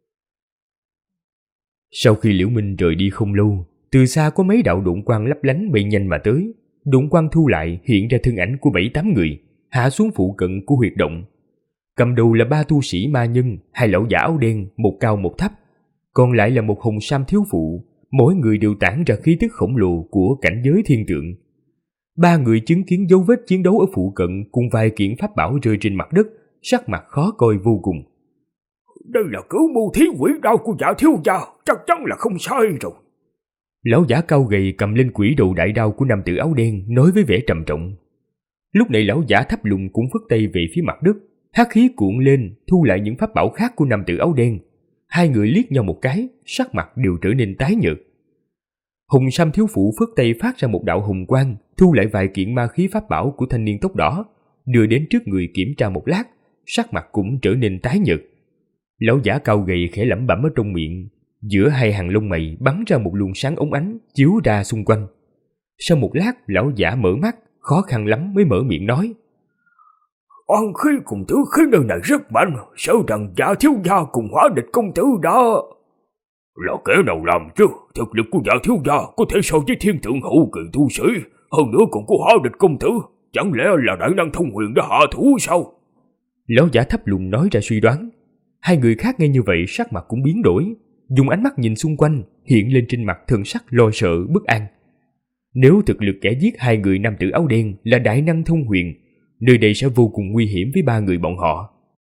Sau khi Liễu Minh rời đi không lâu, từ xa có mấy đạo độn quang lấp lánh bay nhanh mà tới. Độn quang thu lại hiện ra thân ảnh của 7-8 người, hạ xuống phụ cận của huyệt động. Cầm đầu là 3 tu sĩ ma nhân, 2 lão giả áo đen, một cao một thấp, còn lại là một hồng sam thiếu phụ, mỗi người đều tản ra khí tức khổng lồ của cảnh giới thiên tượng. 3 người chứng kiến dấu vết chiến đấu ở phụ cận cùng vài kiện pháp bảo rơi trên mặt đất, sắc mặt khó coi vô cùng. Đây là cửu mưu thí quỷ đao của Dạ thiếu gia, chắc chắn là không sai rồi. Lão giả cao gầy cầm lên quỷ đầu đại đao của nam tử áo đen, nói với vẻ trầm trọng. Lúc này lão giả thấp lùng cũng phất tay về phía mặt đất, hắc khí cuộn lên thu lại những pháp bảo khác của nam tử áo đen. 2 người liếc nhau một cái, sắc mặt đều trở nên tái nhợt. Hồng sam thiếu phụ phất tay phát ra một đạo hồng quang, thu lại vài kiện ma khí pháp bảo của thanh niên tóc đỏ, đưa đến trước người kiểm tra một lát, sắc mặt cũng trở nên tái nhợt. Lão giả cao gầy khẽ lẩm bẩm ở trong miệng, giữa 2 hàng lông mày bắn ra một luồng sáng óng ánh chiếu ra xung quanh. Sau một lát, lão giả mở mắt, khó khăn lắm mới mở miệng nói: Oan khí cùng tử khí nơi này rất mạnh, sợ rằng Dạ thiếu gia cùng Hỏa Địch công tử đó là kẻ nào làm chứ? Thực lực của Dạ thiếu gia có thể so với thiên tượng hậu kỳ tu sĩ, hơn nữa còn có Hỏa Địch công tử, Chẳng lẽ là đại năng thông huyền đã hạ thủ sao? Lão giả thấp lùng nói ra suy đoán. Hai người khác nghe như vậy sắc mặt cũng biến đổi, dùng ánh mắt nhìn xung quanh, hiện lên trên mặt thần sắc lo sợ bất an. Nếu thực lực kẻ giết hai người nam tử áo đen là đại năng thông huyền, nơi đây sẽ vô cùng nguy hiểm với ba người bọn họ.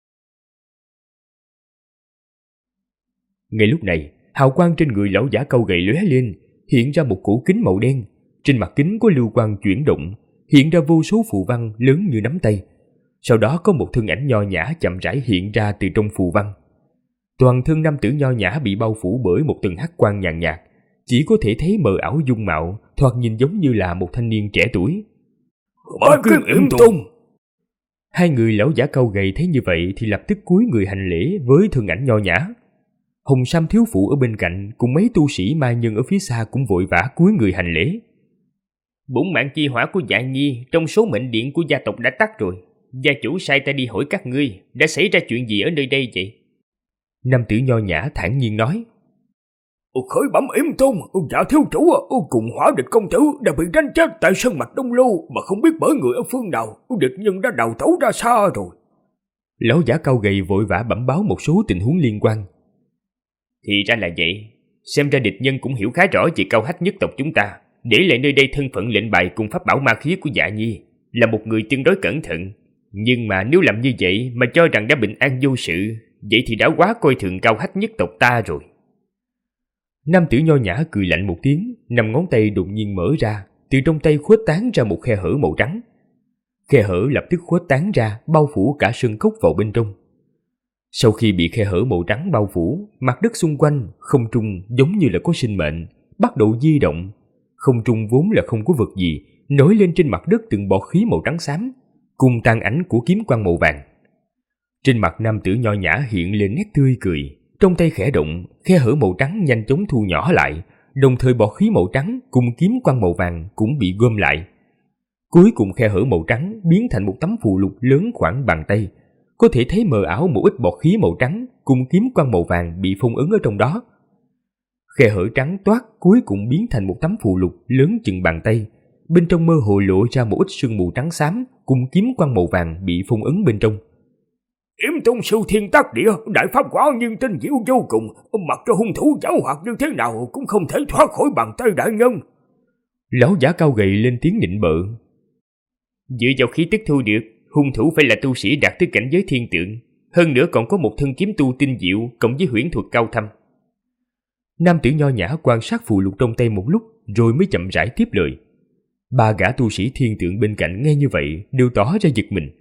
Ngay lúc này, hào quang trên người lão giả cau gầy lóe lên, hiện ra một cổ kính màu đen. Trên mặt kính có lưu quang chuyển động, hiện ra vô số phù văn lớn như nắm tay. Sau đó có một thân ảnh nho nhã chậm rãi hiện ra từ trong phù văn. Toàn thân nam tử nho nhã bị bao phủ bởi một tầng hắc quang nhàn nhạt, chỉ có thể thấy mờ ảo dung mạo, thoạt nhìn giống như là một thanh niên trẻ tuổi. Bái kiến Yểm Tông. Hai người lão giả cau gầy thấy như vậy thì lập tức cúi người hành lễ với thân ảnh nho nhã. Hồng Sam thiếu phụ ở bên cạnh cùng mấy tu sĩ ma nhân ở phía xa cũng vội vã cúi người hành lễ. Bổn mạng chi hỏa của Dạ Nhi trong số mệnh điện của gia tộc đã tắt rồi. Gia chủ sai ta đi hỏi các ngươi đã xảy ra chuyện gì ở nơi đây vậy? Nam tử nho nhã thản nhiên nói. Khởi bẩm Yểm Tông, dạ thiếu chủ cùng Hỏa Địch công tử đã bị đánh chết tại sơn mạch Đông Lưu, mà không biết bởi người ở phương nào. Địch nhân đã đào tẩu ra xa rồi. Lão giả cau gầy vội vã bẩm báo một số tình huống liên quan. Thì ra là vậy. Xem ra địch nhân cũng hiểu khá rõ về Cao Hách nhất tộc chúng ta, để lại nơi đây thân phận lệnh bài cùng pháp bảo ma khí của Dạ Nhi, là một người tương đối cẩn thận. Nhưng mà nếu làm như vậy mà cho rằng đã bình an vô sự, vậy thì đã quá coi thường Cao Hách nhất tộc ta rồi. Nam tử nho nhã cười lạnh một tiếng, năm ngón tay đột nhiên mở ra, từ trong tay khuếch tán ra một khe hở màu trắng. Khe hở lập tức khuếch tán ra, bao phủ cả sân cốc vào bên trong. Sau khi bị khe hở màu trắng bao phủ, mặt đất xung quanh, không trung giống như là có sinh mệnh, bắt đầu di động. Không trung vốn là không có vật gì, nổi lên trên mặt đất từng bọt khí màu trắng xám, cùng tàn ảnh của kiếm quang màu vàng. Trên mặt nam tử nho nhã hiện lên nét tươi cười, trong tay khẽ động, khe hở màu trắng nhanh chóng thu nhỏ lại, đồng thời bọt khí màu trắng cùng kiếm quang màu vàng cũng bị gom lại. Cuối cùng khe hở màu trắng biến thành một tấm phù lục lớn khoảng bàn tay, có thể thấy mờ ảo một ít bọt khí màu trắng cùng kiếm quang màu vàng bị phong ấn ở trong đó. Khe hở trắng toát cuối cùng biến thành một tấm phù lục lớn chừng bàn tay, bên trong mơ hồ lộ ra một ít sương mù trắng xám cùng kiếm quang màu vàng bị phong ấn bên trong. Yểm Tông sư thiên tác địa, đại pháp quả nhiên tinh diệu vô cùng, mặc cho hung thủ giảo hoạt như thế nào cũng không thể thoát khỏi bàn tay đại nhân. Lão giả cao gầy lên tiếng nịnh bợ. Dựa vào khí tức thu được, hung thủ phải là tu sĩ đạt tới cảnh giới thiên tượng, hơn nữa còn có một thân kiếm tu tinh diệu cộng với huyễn thuật cao thâm. Nam tử nho nhã quan sát phù lục trong tay một lúc rồi mới chậm rãi tiếp lời. Ba gã tu sĩ thiên tượng bên cạnh nghe như vậy đều tỏ ra giật mình.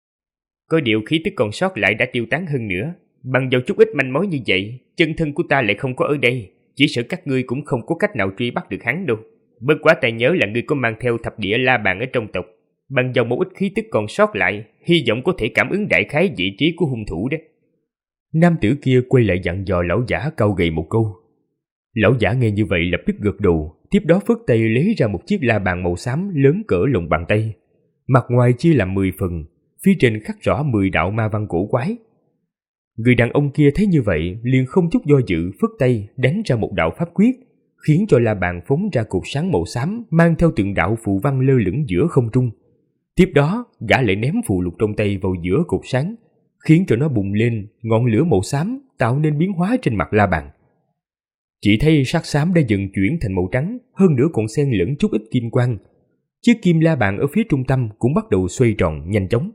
Có điều khí tức còn sót lại đã tiêu tán hơn nữa, bằng vào chút ít manh mối như vậy, chân thân của ta lại không có ở đây, chỉ sợ các ngươi cũng không có cách nào truy bắt được hắn đâu. Bất quá ta nhớ là ngươi có mang theo thập địa la bàn ở trong tộc, bằng vào một ít khí tức còn sót lại, hy vọng có thể cảm ứng đại khái vị trí của hung thủ đó. Nam tử kia quay lại dặn dò lão giả cau gầy một câu. Lão giả nghe như vậy lập tức gật đầu, tiếp đó phất tay lấy ra một chiếc la bàn màu xám lớn cỡ lòng bàn tay. Mặt ngoài chia làm 10 phần, phía trên khắc rõ 10 đạo ma văn cổ quái. Người đàn ông kia thấy như vậy liền không chút do dự phất tay đánh ra một đạo pháp quyết, khiến cho la bàn phóng ra cột sáng màu xám mang theo từng đạo phù văn lơ lửng giữa không trung. Tiếp đó gã lại ném phù lục trong tay vào giữa cột sáng, khiến cho nó bùng lên ngọn lửa màu xám tạo nên biến hóa trên mặt la bàn. Chỉ thấy sắc xám đã dần chuyển thành màu trắng, hơn nữa còn xen lẫn chút ít kim quang. Chiếc kim la bàn ở phía trung tâm cũng bắt đầu xoay tròn nhanh chóng.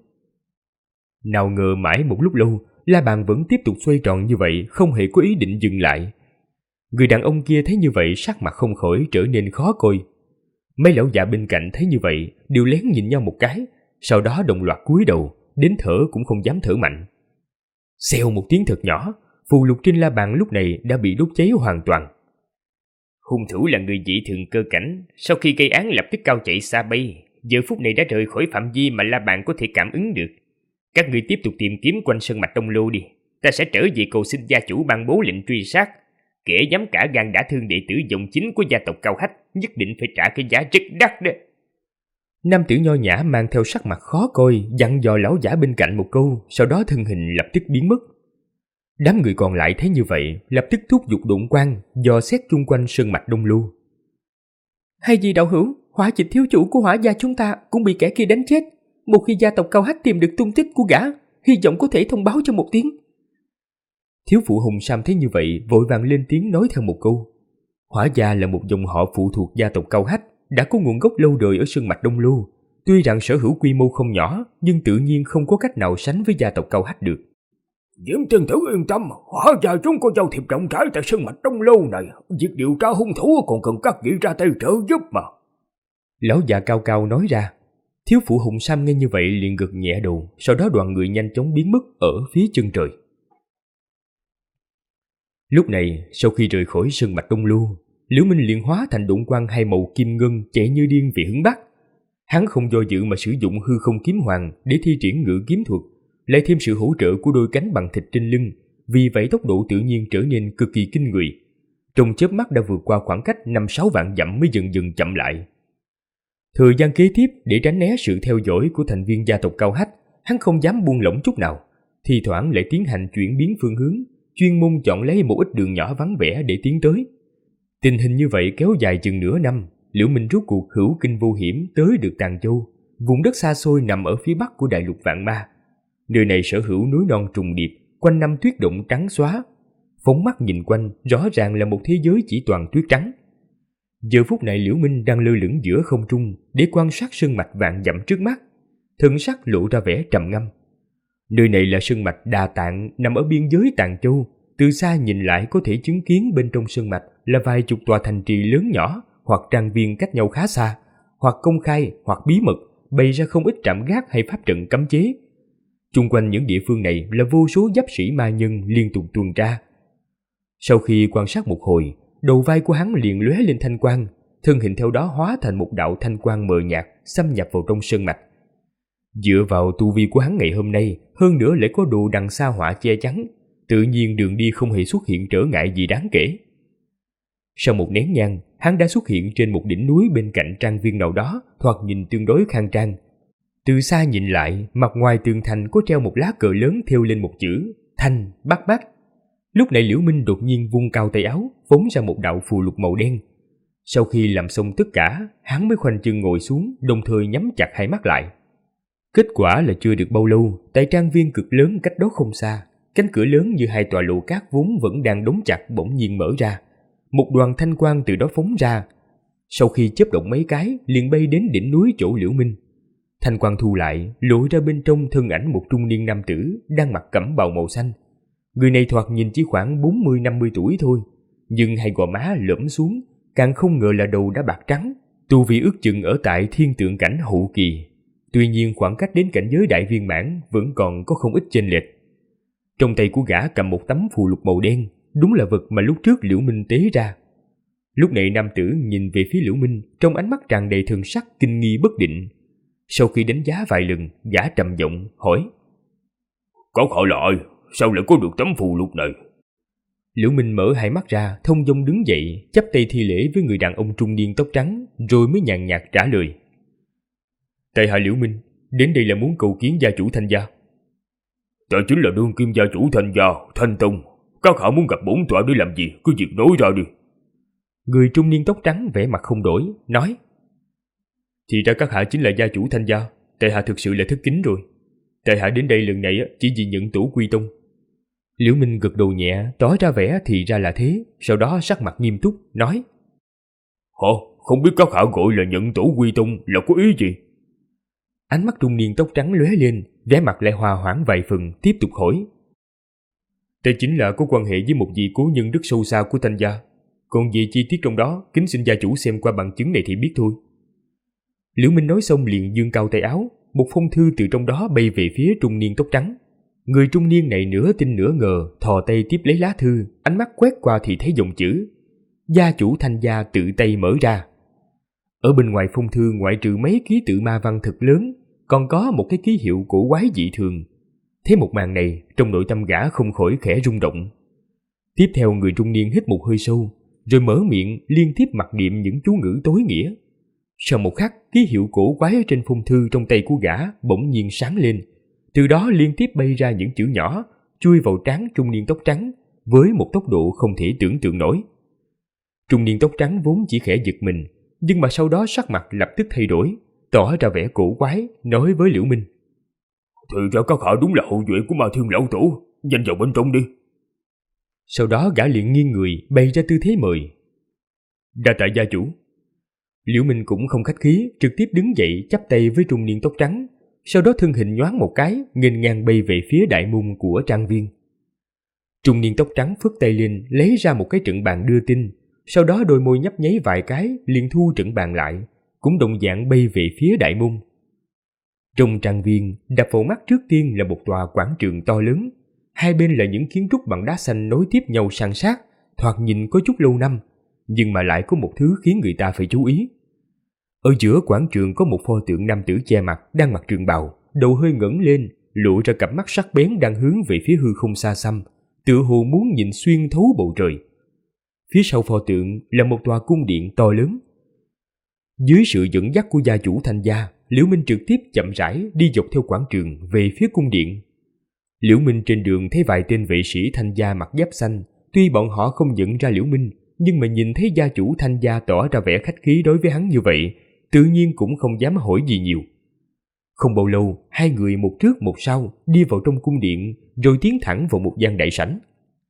Nào ngờ mãi một lúc lâu, la bàn vẫn tiếp tục xoay tròn như vậy, không hề có ý định dừng lại. Người đàn ông kia thấy như vậy sắc mặt không khỏi trở nên khó coi. Mấy lão già bên cạnh thấy như vậy đều lén nhìn nhau một cái, sau đó đồng loạt cúi đầu, đến thở cũng không dám thở mạnh. Xèo một tiếng thật nhỏ, phù lục trên la bàn lúc này đã bị đốt cháy hoàn toàn. Hung thủ là người dị thường cơ cảnh, sau khi gây án lập tức cao chạy xa bay, giờ phút này đã rời khỏi phạm vi mà la bàn có thể cảm ứng được. Các ngươi tiếp tục tìm kiếm quanh sơn mạch Đông Lô đi, ta sẽ trở về cầu xin gia chủ ban bố lệnh truy sát. Kẻ dám cả gan đả thương đệ tử dòng chính của gia tộc Cao Hách nhất định phải trả cái giá rất đắt đó. Nam tử nho nhã mang theo sắc mặt khó coi dặn dò lão giả bên cạnh một câu, sau đó thân hình lập tức biến mất. Đám người còn lại thấy như vậy lập tức thúc giục độn quang dò xét chung quanh sơn mạch Đông Lưu. Hay gì đạo hữu, Hỏa Dịch thiếu chủ của Hỏa gia chúng ta cũng bị kẻ kia đánh chết. Một khi gia tộc Cao Hách tìm được tung tích của gã, hy vọng có thể thông báo cho một tiếng. Thiếu phụ Hùng Sam thấy như vậy, vội vàng lên tiếng nói theo một câu. Hỏa gia là một dòng họ phụ thuộc gia tộc Cao Hách, đã có nguồn gốc lâu đời ở sơn mạch Đông Lô. Tuy rằng sở hữu quy mô không nhỏ, nhưng tự nhiên không có cách nào sánh với gia tộc Cao Hách được. Diễm tiên tử yên tâm, Hỏa gia chúng có giao thiệp rộng rãi tại sơn mạch Đông Lô này. Việc điều tra hung thủ còn cần các vị ra tay trợ giúp mà. Lão già cao cao nói ra. Thiếu phụ Hùng Sam nghe như vậy liền gật nhẹ đầu, sau đó đoàn người nhanh chóng biến mất ở phía chân trời. Lúc này, sau khi rời khỏi sơn mạch Đông Lô, Liễu Minh liền hóa thành độn quang hai màu kim ngân chạy như điên về hướng bắc. Hắn không do dự mà sử dụng hư không kiếm hoàng để thi triển ngự kiếm thuật, lại thêm sự hỗ trợ của đôi cánh bằng thịt trên lưng, vì vậy tốc độ tự nhiên trở nên cực kỳ kinh người. Trong chớp mắt đã vượt qua khoảng cách 5-6 vạn dặm mới dần dần chậm lại. Thời gian kế tiếp, để tránh né sự theo dõi của thành viên gia tộc Cao Hách, hắn không dám buông lỏng chút nào, thi thoảng lại tiến hành chuyển biến phương hướng, chuyên môn chọn lấy một ít đường nhỏ vắng vẻ để tiến tới. Tình hình như vậy kéo dài chừng nửa năm, Liễu Minh rốt cuộc hữu kinh vô hiểm tới được Tàng Châu, vùng đất xa xôi nằm ở phía bắc của đại lục Vạn Ma. Nơi này sở hữu núi non trùng điệp, quanh năm tuyết động trắng xóa. Phóng mắt nhìn quanh, rõ ràng là một thế giới chỉ toàn tuyết trắng. Giờ phút này Liễu Minh đang lơ lửng giữa không trung để quan sát sơn mạch vạn dặm trước mắt, thần sắc lộ ra vẻ trầm ngâm. Nơi này là sơn mạch Đà Tạng, nằm ở biên giới Tàng Châu. Từ xa nhìn lại có thể chứng kiến bên trong sơn mạch là vài chục tòa thành trì lớn nhỏ, hoặc trang viên cách nhau khá xa, hoặc công khai hoặc bí mật, bày ra không ít trạm gác hay pháp trận cấm chế. Chung quanh những địa phương này là vô số giáp sĩ ma nhân liên tục tuần tra. Sau khi quan sát một hồi, đầu vai của hắn liền lóe lên thanh quang, thân hình theo đó hóa thành một đạo thanh quang mờ nhạt xâm nhập vào trong sơn mạch. Dựa vào tu vi của hắn ngày hôm nay, hơn nữa lại có đồ đằng sa họa che chắn, tự nhiên đường đi không hề xuất hiện trở ngại gì đáng kể. Sau một nén nhang, hắn đã xuất hiện trên một đỉnh núi bên cạnh trang viên nào đó, thoạt nhìn tương đối khang trang. Từ xa nhìn lại, mặt ngoài tường thành có treo một lá cờ lớn thêu lên một chữ Thanh Bắc Bắc. Lúc này Liễu Minh đột nhiên vung cao tay áo, phóng ra một đạo phù lục màu đen. Sau khi làm xong tất cả, hắn mới khoanh chân ngồi xuống, đồng thời nhắm chặt hai mắt lại. Kết quả là chưa được bao lâu, tại trang viên cực lớn cách đó không xa, cánh cửa lớn như hai tòa lầu cát vốn vẫn đang đóng chặt bỗng nhiên mở ra. Một đoàn thanh quang từ đó phóng ra. Sau khi chớp động mấy cái, liền bay đến đỉnh núi chỗ Liễu Minh. Thanh quang thu lại, lộ ra bên trong thân ảnh một trung niên nam tử đang mặc cẩm bào màu xanh. Người này thoạt nhìn chỉ khoảng 40-50 tuổi thôi, nhưng hai gò má lõm xuống, càng không ngờ là đầu đã bạc trắng. Tu vi ước chừng ở tại thiên tượng cảnh hậu kỳ. Tuy nhiên khoảng cách đến cảnh giới đại viên mãn vẫn còn có không ít chênh lệch. Trong tay của gã cầm một tấm phù lục màu đen, đúng là vật mà lúc trước Liễu Minh tế ra. Lúc này nam tử nhìn về phía Liễu Minh, trong ánh mắt tràn đầy thần sắc kinh nghi bất định. Sau khi đánh giá vài lần, gã trầm giọng hỏi: "Có họ là ai? Sao lại có được tấm phù lục này?" Liễu Minh mở hai mắt ra, thông dong đứng dậy, chắp tay thi lễ với người đàn ông trung niên tóc trắng, rồi mới nhàn nhạt trả lời: "Tại hạ Liễu Minh, đến đây là muốn cầu kiến gia chủ Thanh gia." "Ta chính là đương kim gia chủ Thanh gia, Thanh Tông. Các hạ muốn gặp bổn tọa để làm gì? Cứ việc nói ra đi." Người trung niên tóc trắng vẻ mặt không đổi, nói: "Thì ra các hạ chính là gia chủ Thanh gia, tại hạ thực sự là thất kính rồi. Tại hạ đến đây lần này chỉ vì nhận tổ quy tông." Liễu Minh gật đầu nhẹ, tỏ ra vẻ thì ra là thế, sau đó sắc mặt nghiêm túc, nói: Không biết các hạ gọi là nhận tổ quy tông là có ý gì?" Ánh mắt trung niên tóc trắng lóe lên, vẻ mặt lại hòa hoãn vài phần, tiếp tục hỏi: "Ta chính là có quan hệ với một vị cố nhân rất sâu xa của Thanh gia. Còn về chi tiết trong đó, kính xin gia chủ xem qua bằng chứng này thì biết thôi." Liễu Minh nói xong liền giương cao tay áo, một phong thư từ trong đó bay về phía trung niên tóc trắng. Người trung niên này nửa tin nửa ngờ, thò tay tiếp lấy lá thư, ánh mắt quét qua thì thấy dòng chữ gia chủ Thanh gia tự tay mở ra. Ở bên ngoài phong thư, ngoại trừ mấy ký tự ma văn thật lớn, còn có một cái ký hiệu cổ quái dị thường. Thấy một màn này, trong nội tâm gã không khỏi khẽ rung động. Tiếp theo người trung niên hít một hơi sâu, rồi mở miệng liên tiếp mặc niệm những chú ngữ tối nghĩa. Sau một khắc, ký hiệu cổ quái trên phong thư trong tay của gã bỗng nhiên sáng lên, từ đó liên tiếp bay ra những chữ nhỏ, chui vào trán trung niên tóc trắng với một tốc độ không thể tưởng tượng nổi. Trung niên tóc trắng vốn chỉ khẽ giật mình, nhưng mà sau đó sắc mặt lập tức thay đổi, tỏ ra vẻ cổ quái, nói với Liễu Minh. Thì ra các hạ đúng là hậu duệ của Ma Thiên lão tổ, nhanh vào bên trong đi. Sau đó gã liền nghiêng người bày ra tư thế mời. Đa tạ gia chủ. Liễu Minh cũng không khách khí, trực tiếp đứng dậy chắp tay với trung niên tóc trắng, sau đó thân hình nhoáng một cái, nghênh ngang bay về phía đại môn của trang viên. Trung niên tóc trắng phất tay lên, lấy ra một cái trận bàn đưa tin, sau đó đôi môi nhấp nháy vài cái, liền thu trận bàn lại, cũng đồng dạng bay về phía đại môn. Trong trang viên, đập vào mắt trước tiên là một tòa quảng trường to lớn, hai bên là những kiến trúc bằng đá xanh nối tiếp nhau san sát, thoạt nhìn có chút lâu năm, nhưng mà lại có một thứ khiến người ta phải chú ý. Ở giữa quảng trường có một pho tượng nam tử che mặt đang mặc trường bào, đầu hơi ngẩng lên, lộ ra cặp mắt sắc bén đang hướng về phía hư không xa xăm, tựa hồ muốn nhìn xuyên thấu bầu trời. Phía sau pho tượng là một tòa cung điện to lớn. Dưới sự dẫn dắt của gia chủ Thanh gia, Liễu Minh trực tiếp chậm rãi đi dọc theo quảng trường về phía cung điện. Liễu Minh trên đường thấy vài tên vệ sĩ Thanh gia mặc giáp xanh, tuy bọn họ không nhận ra Liễu Minh, nhưng mà nhìn thấy gia chủ Thanh gia tỏ ra vẻ khách khí đối với hắn như vậy, tự nhiên cũng không dám hỏi gì nhiều. Không bao lâu, hai người một trước một sau đi vào trong cung điện, rồi tiến thẳng vào một gian đại sảnh.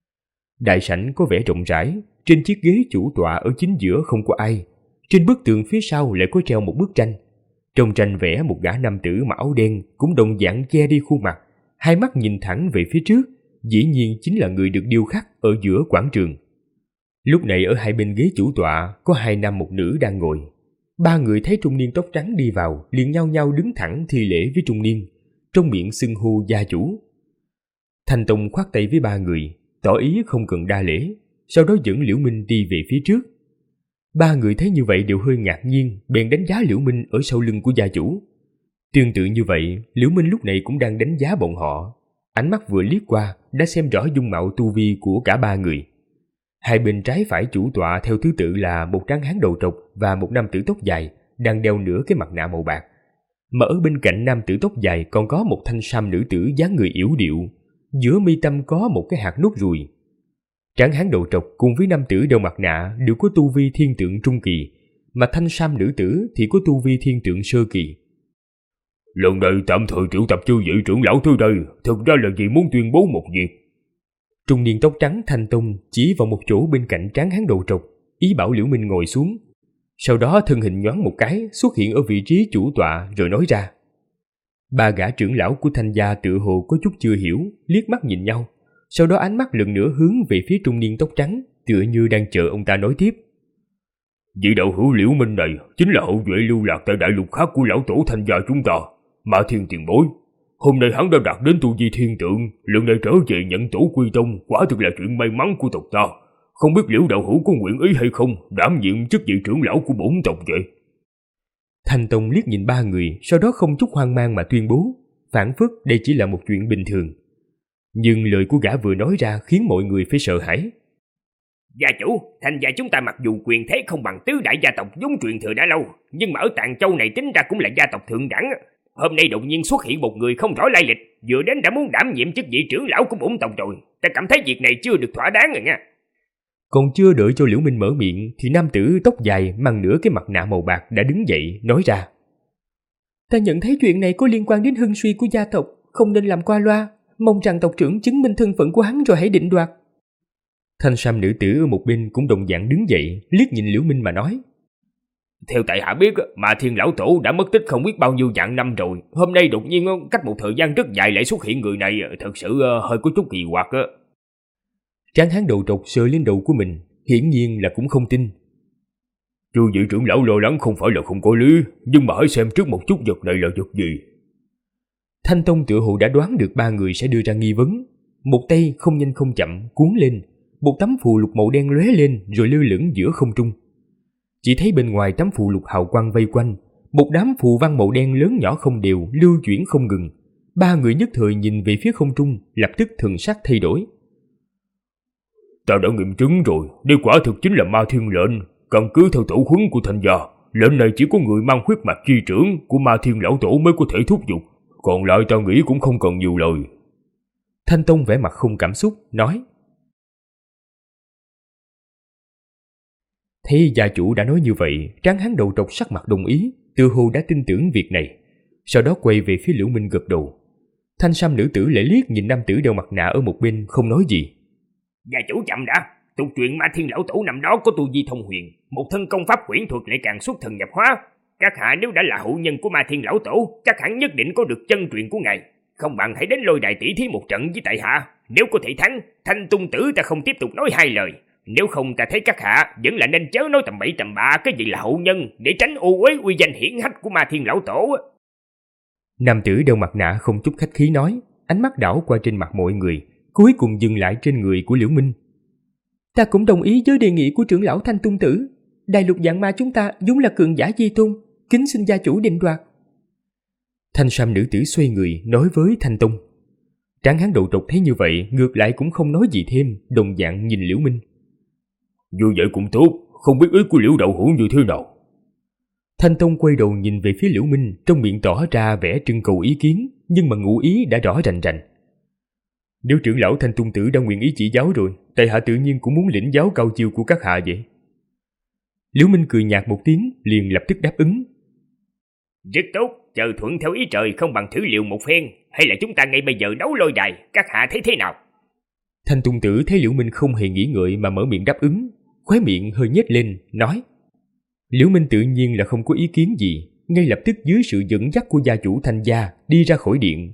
Đại sảnh có vẻ rộng rãi, trên chiếc ghế chủ tọa ở chính giữa không có ai. Trên bức tường phía sau lại có treo một bức tranh. Trong tranh vẽ một gã nam tử mặc áo đen cũng đồng dạng che đi khuôn mặt, hai mắt nhìn thẳng về phía trước, dĩ nhiên chính là người được điêu khắc ở giữa quảng trường. Lúc này ở hai bên ghế chủ tọa có hai nam một nữ đang ngồi. Ba người thấy trung niên tóc trắng đi vào liền nhao nhao đứng thẳng thi lễ với trung niên, trong miệng xưng hô gia chủ. Thanh Tông khoát tay với ba người, tỏ ý không cần đa lễ, sau đó dẫn Liễu Minh đi về phía trước. Ba người thấy như vậy đều hơi ngạc nhiên, bèn đánh giá Liễu Minh ở sau lưng của gia chủ. Tương tự như vậy, Liễu Minh lúc này cũng đang đánh giá bọn họ. Ánh mắt vừa liếc qua đã xem rõ dung mạo tu vi của cả ba người. Hai bên trái phải chủ tọa theo thứ tự là một tráng hán đầu trọc và một nam tử tóc dài, đang đeo nửa cái mặt nạ màu bạc. Mà ở bên cạnh nam tử tóc dài còn có một thanh sam nữ tử dáng người yểu điệu, giữa mi tâm có một cái hạt nốt ruồi. Tráng hán đầu trọc cùng với nam tử đeo mặt nạ đều có tu vi thiên tượng trung kỳ, mà thanh sam nữ tử thì có tu vi thiên tượng sơ kỳ. Lần này tạm thời triệu tập chư vị trưởng lão tới đây, thực ra là vì muốn tuyên bố một việc. Trung niên tóc trắng Thanh Tông chỉ vào một chỗ bên cạnh tráng hán đầu trọc, ý bảo Liễu Minh ngồi xuống. Sau đó thân hình nhoáng một cái xuất hiện ở vị trí chủ tọa rồi nói ra. Ba gã trưởng lão của Thanh gia tự hồ có chút chưa hiểu, liếc mắt nhìn nhau, sau đó ánh mắt lần nữa hướng về phía trung niên tóc trắng, tựa như đang chờ ông ta nói tiếp. Vị đạo hữu Liễu Minh này chính là hậu duệ lưu lạc tại đại lục khác của lão tổ Thanh gia chúng ta, Ma Thiên tiền bối. Hôm nay hắn đã đạt đến tu vi thiên tượng, lần này trở về nhận tổ quy tông, quả thực là chuyện may mắn của tộc ta. Không biết Liễu đạo hữu có nguyện ý hay không đảm nhiệm chức vị trưởng lão của bổn tộc vậy? Thanh Tông liếc nhìn ba người, sau đó không chút hoang mang mà tuyên bố, phảng phất đây chỉ là một chuyện bình thường. Nhưng lời của gã vừa nói ra khiến mọi người phải sợ hãi. Gia chủ, Thanh gia chúng ta mặc dù quyền thế không bằng tứ đại gia tộc vốn truyền thừa đã lâu, nhưng mà ở Tạng Châu này tính ra cũng là gia tộc thượng đẳng. Hôm nay đột nhiên xuất hiện một người không rõ lai lịch, vừa đến đã muốn đảm nhiệm chức vị trưởng lão của bổn tộc rồi. Ta cảm thấy việc này chưa được thỏa đáng rồi nha. Còn chưa đợi cho Liễu Minh mở miệng thì nam tử tóc dài mang nửa cái mặt nạ màu bạc đã đứng dậy nói ra. Ta nhận thấy chuyện này có liên quan đến hưng suy của gia tộc, không nên làm qua loa, mong rằng tộc trưởng chứng minh thân phận của hắn rồi hãy định đoạt. Thanh sam nữ tử ở một bên cũng đồng dạng đứng dậy, liếc nhìn Liễu Minh mà nói. Theo tại hạ biết, mà Thiên lão tổ đã mất tích không biết bao nhiêu vạn năm rồi. Hôm nay đột nhiên cách một thời gian rất dài lại xuất hiện người này, thật sự hơi có chút kỳ quặc á. Tráng hán đầu trọc sờ lên đầu của mình, hiển nhiên là cũng không tin. Chư vị trưởng lão lo lắng không phải là không có lý, nhưng mà hãy xem trước một chút vật này là vật gì. Thanh Tông tựa hồ đã đoán được ba người sẽ đưa ra nghi vấn, một tay không nhanh không chậm cuốn lên, một tấm phù lục màu đen lóe lên rồi lơ lửng giữa không trung. Chỉ thấy bên ngoài tấm phù lục hào quang vây quanh, một đám phù văn màu đen lớn nhỏ không đều lưu chuyển không ngừng. Ba người nhất thời nhìn về phía không trung, lập tức thần sắc thay đổi. Ta đã nghiệm chứng rồi, đây quả thực chính là Ma Thiên lệnh. Căn cứ theo tổ huấn của Thanh gia, lệnh này chỉ có người mang huyết mạch chi trưởng của Ma Thiên lão tổ mới có thể thúc giục, còn lại ta nghĩ cũng không cần nhiều lời. Thanh Tông vẻ mặt không cảm xúc nói. Thấy gia chủ đã nói như vậy, tráng hán đầu trọc sắc mặt đồng ý, tựa hồ đã tin tưởng việc này. Sau đó quay về phía Liễu Minh gật đầu. Thanh sam nữ tử lại liếc nhìn nam tử đeo mặt nạ ở một bên, không nói gì. Gia chủ chậm đã, tục truyền Ma Thiên lão tổ năm đó có tu vi thông huyền, một thân công pháp quyển thuật lại càng xuất thần nhập hóa. Các hạ nếu đã là hậu nhân của Ma Thiên lão tổ, chắc hẳn nhất định có được chân truyền của ngài. Không bằng hãy đến lôi đài tỷ thí một trận với tại hạ. Nếu có thể thắng, Thanh Tung tử ta không tiếp tục nói hai lời. Nếu không ta thấy các hạ vẫn là nên chớ nói tầm bậy tầm bạ cái gì là hậu nhân, để tránh ô uế uy danh hiển hách của Ma Thiên lão tổ. Nam tử đeo mặt nạ không chút khách khí nói, ánh mắt đảo qua trên mặt mọi người, cuối cùng dừng lại trên người của Liễu Minh. Ta cũng đồng ý với đề nghị của trưởng lão Thanh Tung tử. Đại lục dạng ma chúng ta vốn là cường giả di tôn, kính xin gia chủ định đoạt. Thanh sam nữ tử xoay người nói với Thanh Tông. Tráng hán đầu trọc thấy như vậy, ngược lại cũng không nói gì thêm, đồng dạng nhìn Liễu Minh. Như vậy cũng tốt, không biết ý của Liễu đạo hữu như thế nào. Thanh Tông quay đầu nhìn về phía Liễu Minh, trong miệng tỏ ra vẻ trưng cầu ý kiến, nhưng mà ngụ ý đã rõ rành rành. Nếu trưởng lão Thanh Tung tử đã nguyện ý chỉ giáo rồi, tại hạ tự nhiên cũng muốn lĩnh giáo cao chiêu của các hạ vậy. Liễu Minh cười nhạt một tiếng, liền lập tức đáp ứng. Rất tốt, chờ thuận theo ý trời, không bằng thử liệu một phen, hay là chúng ta ngay bây giờ đấu lôi đài, các hạ thấy thế nào? Thanh Tung tử thấy Liễu Minh không hề nghĩ ngợi mà mở miệng đáp ứng, khóe miệng hơi nhếch lên, nói. Liễu Minh tự nhiên là không có ý kiến gì, ngay lập tức dưới sự dẫn dắt của gia chủ Thanh gia đi ra khỏi điện.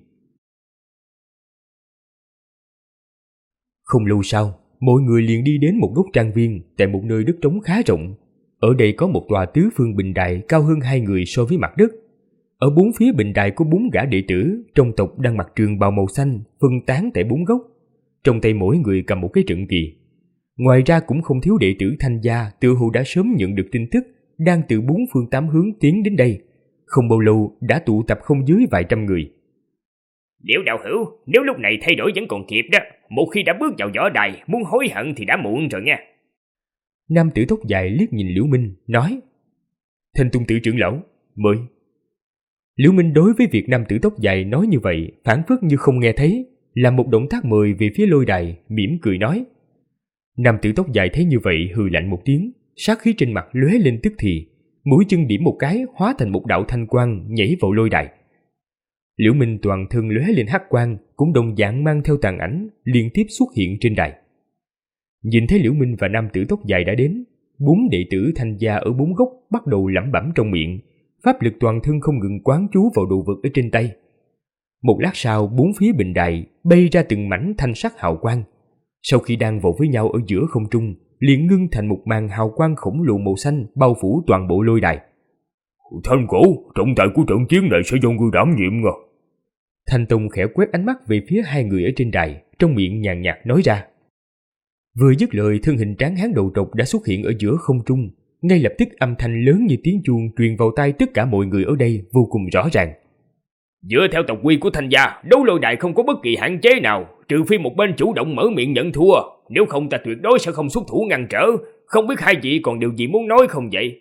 Không lâu sau, mọi người liền đi đến một góc trang viên tại một nơi đất trống khá rộng. Ở đây có một tòa tứ phương bình đài cao hơn 2 người so với mặt đất. Ở bốn phía bình đài có 4 gã đệ tử trong tộc đang mặc trường bào màu xanh, phân tán tại 4 góc. Trong tay mỗi người cầm một cái trận kỳ. Ngoài ra cũng không thiếu đệ tử Thanh gia tựa hồ đã sớm nhận được tin tức, đang từ 4 phương 8 hướng tiến đến đây. Không bao lâu đã tụ tập không dưới vài trăm người. Liễu đạo hữu, nếu lúc này thay đổi vẫn còn kịp đó, một khi đã bước vào võ đài, muốn hối hận thì đã muộn rồi nha. Nam tử tóc dài liếc nhìn Liễu Minh, nói. Thanh Tung tử trưởng lão, mời. Liễu Minh đối với việc nam tử tóc dài nói như vậy, phản phất như không nghe thấy, làm một động tác mời về phía lôi đài, mỉm cười nói. Nam tử tóc dài thấy như vậy hừ lạnh một tiếng, sát khí trên mặt lóe lên tức thì, mũi chân điểm một cái hóa thành một đạo thanh quang nhảy vào lôi đài. Liễu Minh toàn thân lóe lên hắc quang, cũng đồng dạng mang theo tàn ảnh liên tiếp xuất hiện trên đài. Nhìn thấy Liễu Minh và nam tử tóc dài đã đến, 4 đệ tử Thanh gia ở 4 góc bắt đầu lẩm bẩm trong miệng, pháp lực toàn thân không ngừng quán chú vào đồ vật ở trên tay. Một lát sau, 4 phía bình đài bay ra từng mảnh thanh sắc hào quang. Sau khi đang vào với nhau ở giữa không trung, liền ngưng thành một màn hào quang khổng lồ màu xanh bao phủ toàn bộ lôi đài. Thanh cổ, trọng tài của trận chiến này sẽ do ngươi đảm nhiệm ngờ. Thanh Tông khẽ quét ánh mắt về phía 2 người ở trên đài, trong miệng nhàn nhạt nói ra. Vừa dứt lời, thân hình tráng hán đầu trọc đã xuất hiện ở giữa không trung, ngay lập tức âm thanh lớn như tiếng chuông truyền vào tai tất cả mọi người ở đây vô cùng rõ ràng. Dựa theo tộc quy của Thanh gia, đấu lôi đài không có bất kỳ hạn chế nào, trừ phi một bên chủ động mở miệng nhận thua, nếu không ta tuyệt đối sẽ không xuất thủ ngăn trở. Không biết hai vị còn điều gì muốn nói không vậy?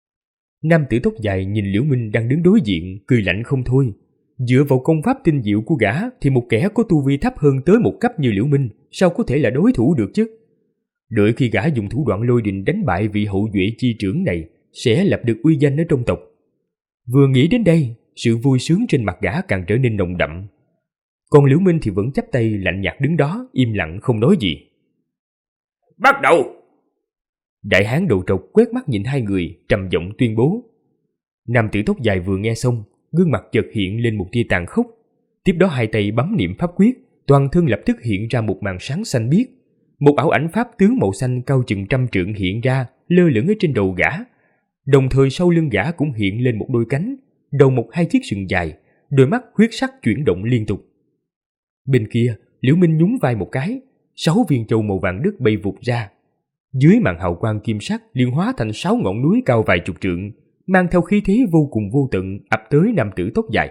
Nam tử tóc dài nhìn Liễu Minh đang đứng đối diện, cười lạnh không thôi. Dựa vào công pháp tinh diệu của gã thì một kẻ có tu vi thấp hơn tới một cấp như Liễu Minh sao có thể là đối thủ được chứ? Đợi khi gã dùng thủ đoạn lôi đình đánh bại vị hậu duệ chi trưởng này, sẽ lập được uy danh ở trong tộc. Vừa nghĩ đến đây, sự vui sướng trên mặt gã càng trở nên nồng đậm. Còn Liễu Minh thì vẫn chắp tay lạnh nhạt đứng đó, im lặng không nói gì. Bắt đầu! Đại hán đầu trọc quét mắt nhìn 2 người, trầm giọng tuyên bố. Nam tử tóc dài vừa nghe xong, gương mặt chợt hiện lên một tia tàn khốc. Tiếp đó 2 tay bấm niệm pháp quyết, toàn thân lập tức hiện ra một màn sáng xanh biếc. Một ảo ảnh pháp tướng màu xanh cao chừng 100 trượng hiện ra, lơ lửng ở trên đầu gã. Đồng thời sau lưng gã cũng hiện lên một đôi cánh, đầu một 2 chiếc sừng dài, đôi mắt huyết sắc chuyển động liên tục. Bên kia, Liễu Minh nhún vai một cái, 6 viên châu màu vàng đất bay vụt ra. Dưới màn hào quang kim sắc liền hóa thành 6 ngọn núi cao vài chục trượng, mang theo khí thế vô cùng vô tận ập tới nam tử tóc dài.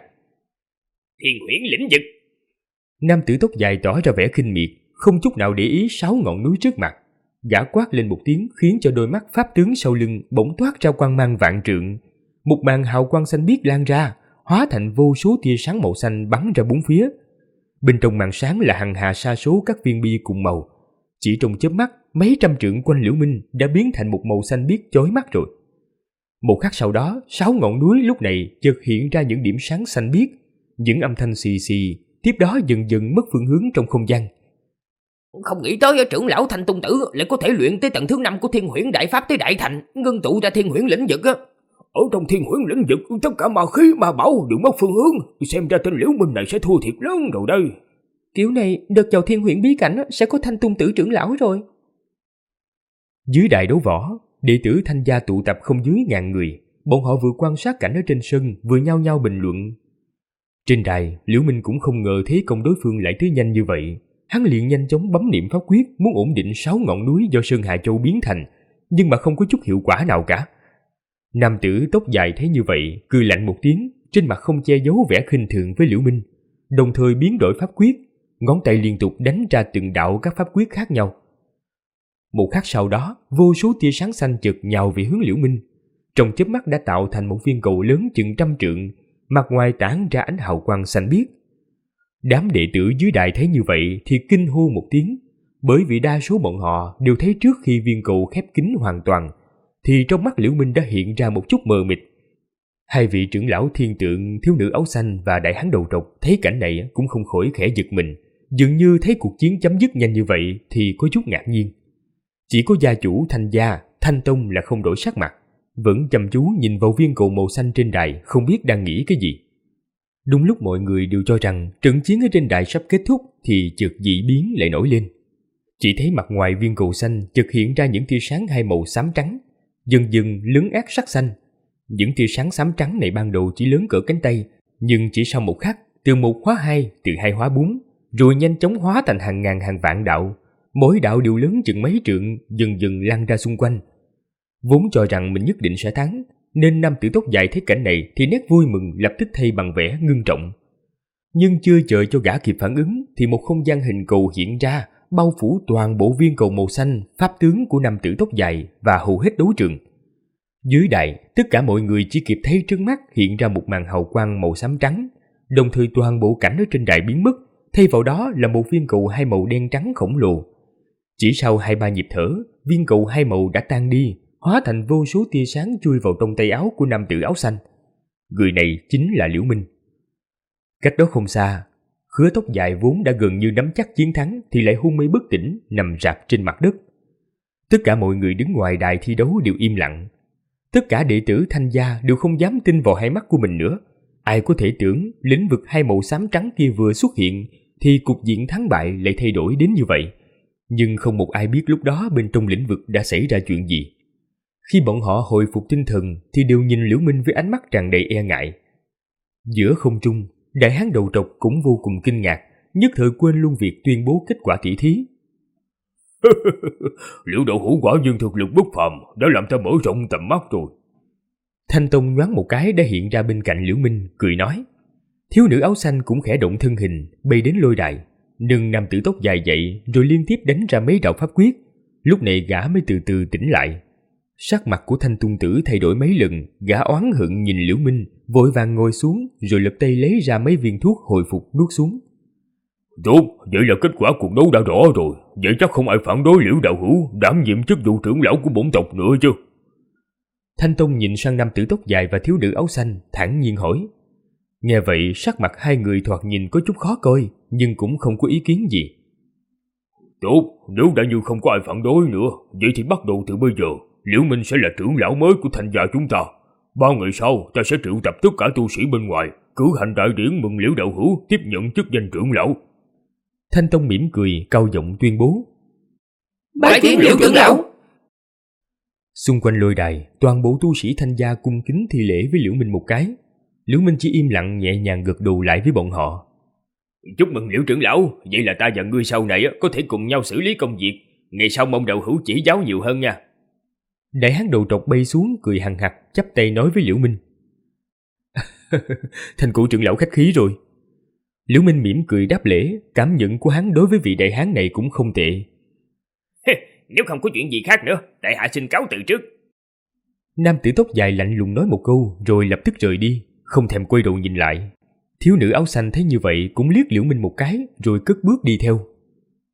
Thiên huyễn lĩnh vực! Nam tử tóc dài tỏ ra vẻ khinh miệt, không chút nào để ý 6 ngọn núi trước mặt. Gã quát lên một tiếng khiến cho đôi mắt pháp tướng sau lưng bỗng toát ra quang mang vạn trượng. Một màn hào quang xanh biếc lan ra, hóa thành vô số tia sáng màu xanh bắn ra bốn phía. Bên trong màn sáng là hằng hà sa số các viên bi cùng màu. Chỉ trong chớp mắt, mấy trăm trượng quanh Liễu Minh đã biến thành một màu xanh biếc chói mắt rồi. Một khắc sau đó, 6 ngọn núi lúc này chợt hiện ra những điểm sáng xanh biếc, những âm thanh xì xì, tiếp đó dần dần mất phương hướng trong không gian. Không nghĩ tới trưởng lão Thanh Tông Tử lại có thể luyện tới tầng thứ 5 của Thiên Huyễn Đại Pháp tới Đại Thành, ngưng tụ ra Thiên Huyễn lĩnh vực á. Ở trong Thiên Huyễn lĩnh vực, tất cả ma khí ma bảo đều mất phương hướng, xem ra tên Liễu Minh này sẽ thua thiệt lớn rồi đây. Kiểu này đợt vào Thiên Huyễn bí cảnh sẽ có Thanh Tông Tử trưởng lão rồi. Dưới đại đấu võ, đệ tử Thanh gia tụ tập không dưới 1000 người, bọn họ vừa quan sát cảnh ở trên sân, vừa nhao nhao bình luận. Trên đài, Liễu Minh cũng không ngờ thế công đối phương lại tới nhanh như vậy. Hắn liền nhanh chóng bấm niệm pháp quyết muốn ổn định 6 ngọn núi do Sơn Hà Châu biến thành, nhưng mà không có chút hiệu quả nào cả. Nam tử tóc dài thấy như vậy, cười lạnh một tiếng, trên mặt không che giấu vẻ khinh thường với Liễu Minh, đồng thời biến đổi pháp quyết, ngón tay liên tục đánh ra từng đạo các pháp quyết khác nhau. Một khắc sau đó, vô số tia sáng xanh chợt nhào về hướng Liễu Minh, trong chớp mắt đã tạo thành một viên cầu lớn chừng 100 trượng, mặt ngoài tản ra ánh hào quang xanh biếc. Đám đệ tử dưới đài thấy như vậy thì kinh hô một tiếng, bởi vì đa số bọn họ đều thấy trước khi viên cầu khép kín hoàn toàn, thì trong mắt Liễu Minh đã hiện ra một chút mờ mịt. Hai vị trưởng lão thiên tượng, thiếu nữ áo xanh và đại hán đầu trọc thấy cảnh này cũng không khỏi khẽ giật mình, dường như thấy cuộc chiến chấm dứt nhanh như vậy thì có chút ngạc nhiên. Chỉ có gia chủ Thanh gia, Thanh Tông là không đổi sắc mặt, vẫn chăm chú nhìn vào viên cầu màu xanh trên đài, không biết đang nghĩ cái gì. Đúng lúc mọi người đều cho rằng trận chiến ở trên đài sắp kết thúc thì chợt dị biến lại nổi lên. Chỉ thấy mặt ngoài viên cầu xanh chợt hiện ra những tia sáng hai màu xám trắng, dần dần lấn át sắc xanh. Những tia sáng xám trắng này ban đầu chỉ lớn cỡ cánh tay, nhưng chỉ sau một khắc, từ 1 hóa 2, từ 2 hóa 4, rồi nhanh chóng hóa thành hàng ngàn hàng vạn đạo. Mỗi đạo đều lớn chừng mấy trượng, dần dần lan ra xung quanh. Vốn cho rằng mình nhất định sẽ thắng, nên nam tử tóc dài thấy cảnh này thì nét vui mừng lập tức thay bằng vẻ ngưng trọng. Nhưng chưa chờ cho gã kịp phản ứng thì một không gian hình cầu hiện ra, bao phủ toàn bộ viên cầu màu xanh, pháp tướng của nam tử tóc dài và hầu hết đấu trường. Dưới đài, tất cả mọi người chỉ kịp thấy trước mắt hiện ra một màn hào quang màu xám trắng, đồng thời toàn bộ cảnh ở trên đài biến mất, thay vào đó là một viên cầu hai màu đen trắng khổng lồ. Chỉ sau 2-3 nhịp thở, viên cầu hai màu đã tan đi, hóa thành vô số tia sáng chui vào trong tay áo của nam tử áo xanh. Người này chính là Liễu Minh. Cách đó không xa, Khứa tóc dài vốn đã gần như nắm chắc chiến thắng thì lại hôn mê bất tỉnh, nằm rạp trên mặt đất. Tất cả mọi người đứng ngoài đài thi đấu đều im lặng. Tất cả đệ tử Thanh gia đều không dám tin vào hai mắt của mình nữa. Ai có thể tưởng lĩnh vực hai màu xám trắng kia vừa xuất hiện thì cục diện thắng bại lại thay đổi đến như vậy. Nhưng không một ai biết lúc đó bên trong lĩnh vực đã xảy ra chuyện gì. Khi bọn họ hồi phục tinh thần thì đều nhìn Liễu Minh với ánh mắt tràn đầy e ngại. Giữa không trung, đại hán đầu trọc cũng vô cùng kinh ngạc, nhất thời quên luôn việc tuyên bố kết quả tỷ thí. Liễu Đậu Hữu quả nhiên thực lực bất phàm, đã làm ta mở rộng tầm mắt rồi. Thanh Tông nhoáng một cái đã hiện ra bên cạnh Liễu Minh, cười nói. Thiếu nữ áo xanh cũng khẽ động thân hình, bay đến lôi đài, nâng nam tử tóc dài dậy rồi liên tiếp đánh ra mấy đạo pháp quyết. Lúc này gã mới từ từ tỉnh lại. Sắc mặt của Thanh Tông tử thay đổi mấy lần, gã oán hận nhìn Liễu Minh, vội vàng ngồi xuống rồi lập tay lấy ra mấy viên thuốc hồi phục nuốt xuống. Tốt, vậy là kết quả cuộc đấu đã rõ rồi, vậy chắc không ai phản đối Liễu Đạo Hữu đảm nhiệm chức vụ trưởng lão của bổn tộc nữa chứ? Thanh Tông nhìn sang nam tử tóc dài và thiếu nữ áo xanh, thản nhiên hỏi. Nghe vậy sắc mặt hai người thoạt nhìn có chút khó coi, nhưng cũng không có ý kiến gì. Tốt, nếu đã như không có ai phản đối nữa, vậy thì bắt đầu từ bây giờ, Liễu Minh sẽ là trưởng lão mới của Thanh gia chúng ta. 3 ngày sau, ta sẽ triệu tập tất cả tu sĩ bên ngoài, cử hành đại điển mừng Liễu Đạo Hữu tiếp nhận chức danh trưởng lão. Thanh Tông mỉm cười, cao giọng tuyên bố. Bái kiến Liễu trưởng lão. Xung quanh lôi đài, toàn bộ tu sĩ Thanh gia cung kính thi lễ với Liễu Minh một cái. Liễu Minh chỉ im lặng nhẹ nhàng gật đầu lại với bọn họ. Chúc mừng Liễu trưởng lão, vậy là ta và ngươi sau này có thể cùng nhau xử lý công việc. Ngày sau mong Đạo Hữu chỉ giáo nhiều hơn nha. Đại hán đầu trọc bay xuống cười hằng hặc, chắp tay nói với Liễu Minh. Thành cụ trưởng lão khách khí rồi. Liễu Minh mỉm cười đáp lễ, cảm nhận của hắn đối với vị đại hán này cũng không tệ. Nếu không có chuyện gì khác nữa, tại hạ xin cáo từ trước. Nam tử tóc dài lạnh lùng nói một câu rồi lập tức rời đi, không thèm quay đầu nhìn lại. Thiếu nữ áo xanh thấy như vậy cũng liếc Liễu Minh một cái rồi cất bước đi theo.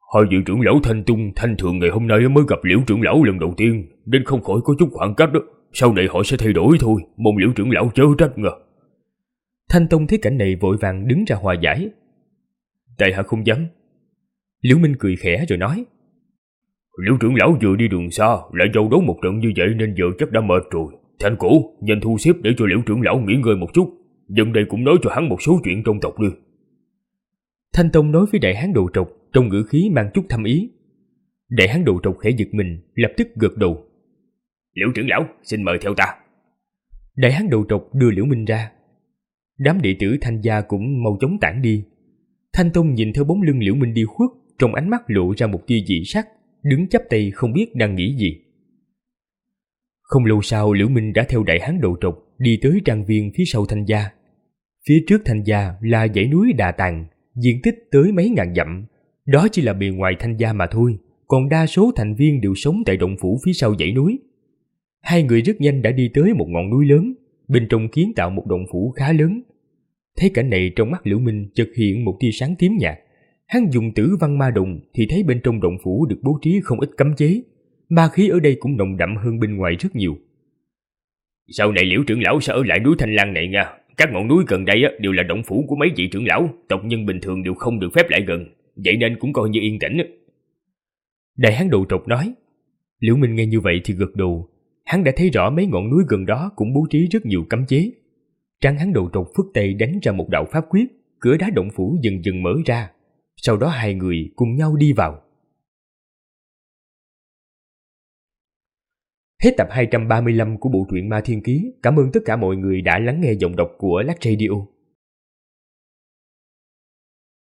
Hai vị trưởng lão Thanh Tung, Thanh Thượng ngày hôm nay mới gặp Liễu trưởng lão lần đầu tiên, nên không khỏi có chút khoảng cách đó. Sau này họ sẽ thay đổi thôi, mong Liễu trưởng lão chớ trách ngờ. Thanh Tông thấy cảnh này vội vàng đứng ra hòa giải. Tại hạ không dám. Liễu Minh cười khẽ rồi nói. Liễu trưởng lão vừa đi đường xa, lại giao đấu một trận như vậy nên giờ chắc đã mệt rồi. Thanh Cổ, nhanh thu xếp để cho Liễu trưởng lão nghỉ ngơi một chút. Dân đây cũng nói cho hắn một số chuyện trong tộc đi. Thanh Tông nói với Đại Hán Đồ Trọc trong ngữ khí mang chút thâm ý. Đại Hán Đồ Trọc khẽ giật mình, lập tức gật đầu. Liễu trưởng lão, xin mời theo ta. Đại Hán Đồ Trọc đưa Liễu Minh ra. Đám đệ tử Thanh gia cũng mau chóng tản đi. Thanh Tông nhìn theo bóng lưng Liễu Minh đi khuất, trong ánh mắt lộ ra một tia dị sắc, đứng chắp tay không biết đang nghĩ gì. Không lâu sau, Liễu Minh đã theo Đại Hán Đồ Trọc đi tới trang viên phía sau Thanh gia. Phía trước Thanh gia là dãy núi Đà Tàng, diện tích tới mấy ngàn dặm. Đó chỉ là bề ngoài Thanh gia mà thôi, còn đa số thành viên đều sống tại động phủ phía sau dãy núi. Hai người rất nhanh đã đi tới một ngọn núi lớn, bên trong kiến tạo một động phủ khá lớn. Thấy cảnh này, trong mắt Liễu Minh chợt hiện một tia sáng tím nhạt. Hắn dùng Tử Văn Ma Đồng thì thấy bên trong động phủ được bố trí không ít cấm chế, ma khí ở đây cũng nồng đậm hơn bên ngoài rất nhiều. Sau này Liễu trưởng lão sẽ ở lại núi Thanh Lan này nha. Các ngọn núi gần đây đều là động phủ của mấy vị trưởng lão, tộc nhân bình thường đều không được phép lại gần, vậy nên cũng coi như yên tĩnh. Đại Hán Đồ Trọc nói. Liễu Minh nghe như vậy thì gật đầu. Hắn đã thấy rõ mấy ngọn núi gần đó cũng bố trí rất nhiều cấm chế. Tráng Hán Đồ Trọc phất tay đánh ra một đạo pháp quyết, cửa đá động phủ dần dần mở ra. Sau đó hai người cùng nhau đi vào. Hết tập 235 của bộ truyện Ma Thiên Ký. Cảm ơn tất cả mọi người đã lắng nghe giọng đọc của Lắc Radio.